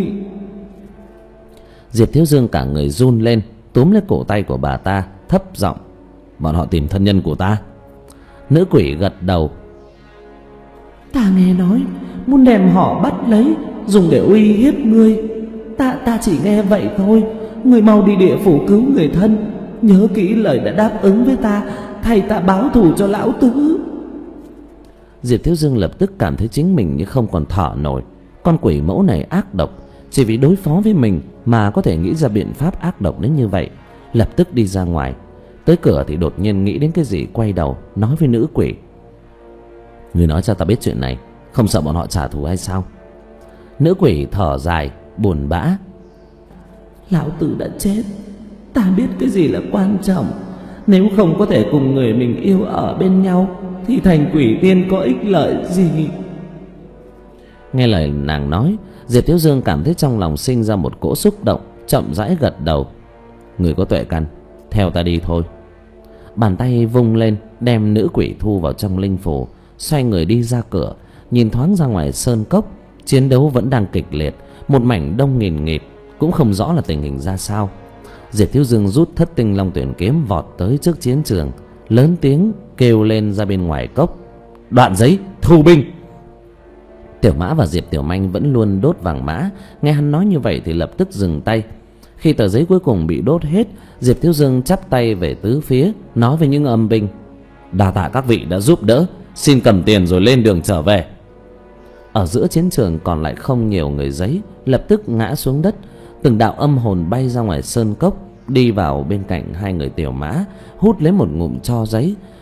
Diệp Thiếu Dương cả người run lên, túm lấy cổ tay của bà ta, thấp giọng: Bọn họ tìm thân nhân của ta? Nữ quỷ gật đầu: Ta nghe nói muốn đem họ bắt lấy, dùng để uy hiếp ngươi. Ta ta chỉ nghe vậy thôi. Ngươi mau đi địa phủ cứu người thân, nhớ kỹ lời đã đáp ứng với ta, thay ta báo thù cho lão tứ. Diệp Thiếu Dương lập tức cảm thấy chính mình như không còn thở nổi. Con quỷ mẫu này ác độc, chỉ vì đối phó với mình mà có thể nghĩ ra biện pháp ác độc đến như vậy. Lập tức đi ra ngoài. Tới cửa thì đột nhiên nghĩ đến cái gì, quay đầu nói với nữ quỷ: Người nói cho ta biết chuyện này, không sợ bọn họ trả thù hay sao? Nữ quỷ thở dài buồn bã: Lão tử đã chết, ta biết cái gì là quan trọng. Nếu không có thể cùng người mình yêu ở bên nhau thì thành quỷ tiên có ích lợi gì? Nghe lời nàng nói, Diệp Thiếu Dương cảm thấy trong lòng sinh ra một cỗ xúc động, chậm rãi gật đầu: Người có tuệ căn, theo ta đi thôi. Bàn tay vung lên đem nữ quỷ thu vào trong linh phủ, xoay người đi ra cửa. Nhìn thoáng ra ngoài sơn cốc, chiến đấu vẫn đang kịch liệt, một mảnh đông nghìn nghịt, cũng không rõ là tình hình ra sao. Diệp Thiếu Dương rút thất tinh long tuyển kiếm vọt tới trước chiến trường, lớn tiếng kêu lên ra bên ngoài cốc: Đoạn giấy, thu binh! Tiểu Mã và Diệp Tiểu Manh vẫn luôn đốt vàng mã, nghe hắn nói như vậy thì lập tức dừng tay. Khi tờ giấy cuối cùng bị đốt hết, Diệp Thiếu Dương chắp tay về tứ phía, nói với những âm binh: Đa tạ các vị đã giúp đỡ, xin cầm tiền rồi lên đường trở về. Ở giữa chiến trường còn lại không nhiều người giấy, lập tức ngã xuống đất. Từng đạo âm hồn bay ra ngoài sơn cốc, đi vào bên cạnh hai người Tiểu Mã, hút lấy một ngụm tro giấy.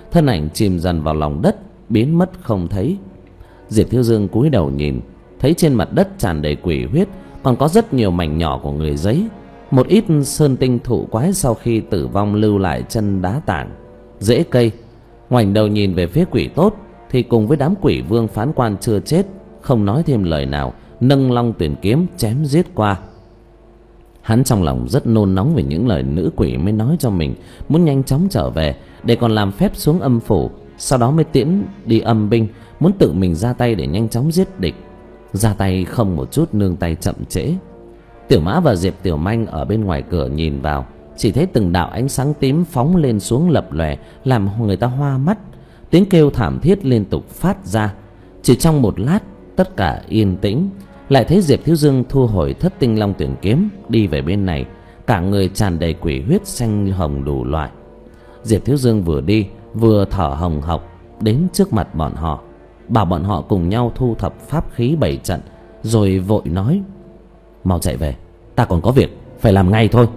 thân ảnh chìm dần vào lòng đất, biến mất không thấy. Diệp Thiếu Dương cúi đầu nhìn, thấy trên mặt đất tràn đầy quỷ huyết, còn có rất nhiều mảnh nhỏ của người giấy. Một ít sơn tinh thụ quái sau khi tử vong lưu lại chân đá tảng, rễ cây. Ngoảnh đầu nhìn về phía quỷ tốt thì cùng với đám quỷ vương phán quan chưa chết, không nói thêm lời nào, nâng long tuyển kiếm chém giết qua. Hắn trong lòng rất nôn nóng về những lời nữ quỷ mới nói cho mình, muốn nhanh chóng trở về để còn làm phép xuống âm phủ, sau đó mới tiễn đi âm binh, muốn tự mình ra tay để nhanh chóng giết địch, ra tay không một chút nương tay chậm trễ. Tiểu Mã và Diệp Tiểu Manh ở bên ngoài cửa nhìn vào, chỉ thấy từng đạo ánh sáng tím phóng lên xuống lập lòe, làm người ta hoa mắt. Tiếng kêu thảm thiết liên tục phát ra. Chỉ trong một lát, tất cả yên tĩnh. Lại thấy Diệp Thiếu Dương thu hồi thất tinh long tuyển kiếm, đi về bên này, cả người tràn đầy quỷ huyết xanh hồng đủ loại. Diệp Thiếu Dương vừa đi vừa thở hồng hộc đến trước mặt bọn họ, bảo bọn họ cùng nhau thu thập pháp khí bảy trận, rồi vội nói: mau chạy về, ta còn có việc phải làm ngay thôi.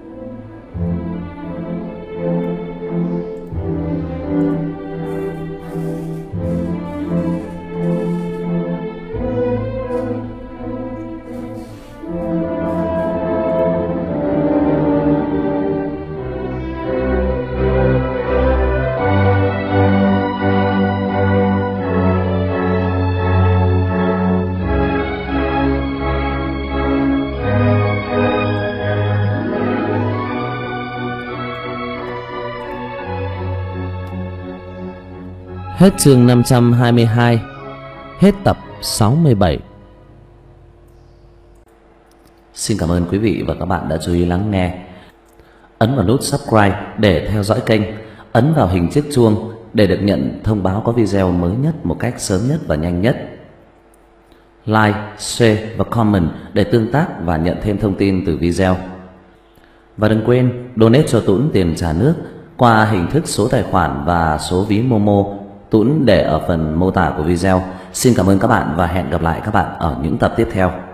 Hết chương năm trăm hai mươi hai. Hết tập sáu mươi bảy. Xin cảm ơn quý vị và các bạn đã chú ý lắng nghe. Ấn vào nút subscribe để theo dõi kênh, ấn vào hình chiếc chuông để được nhận thông báo có video mới nhất một cách sớm nhất và nhanh nhất. Like, share và comment để tương tác và nhận thêm thông tin từ video. Và đừng quên donate cho Tuấn tiền trà nước qua hình thức số tài khoản và số ví Momo, Tuấn để ở phần mô tả của video. Xin cảm ơn các bạn và hẹn gặp lại các bạn ở những tập tiếp theo.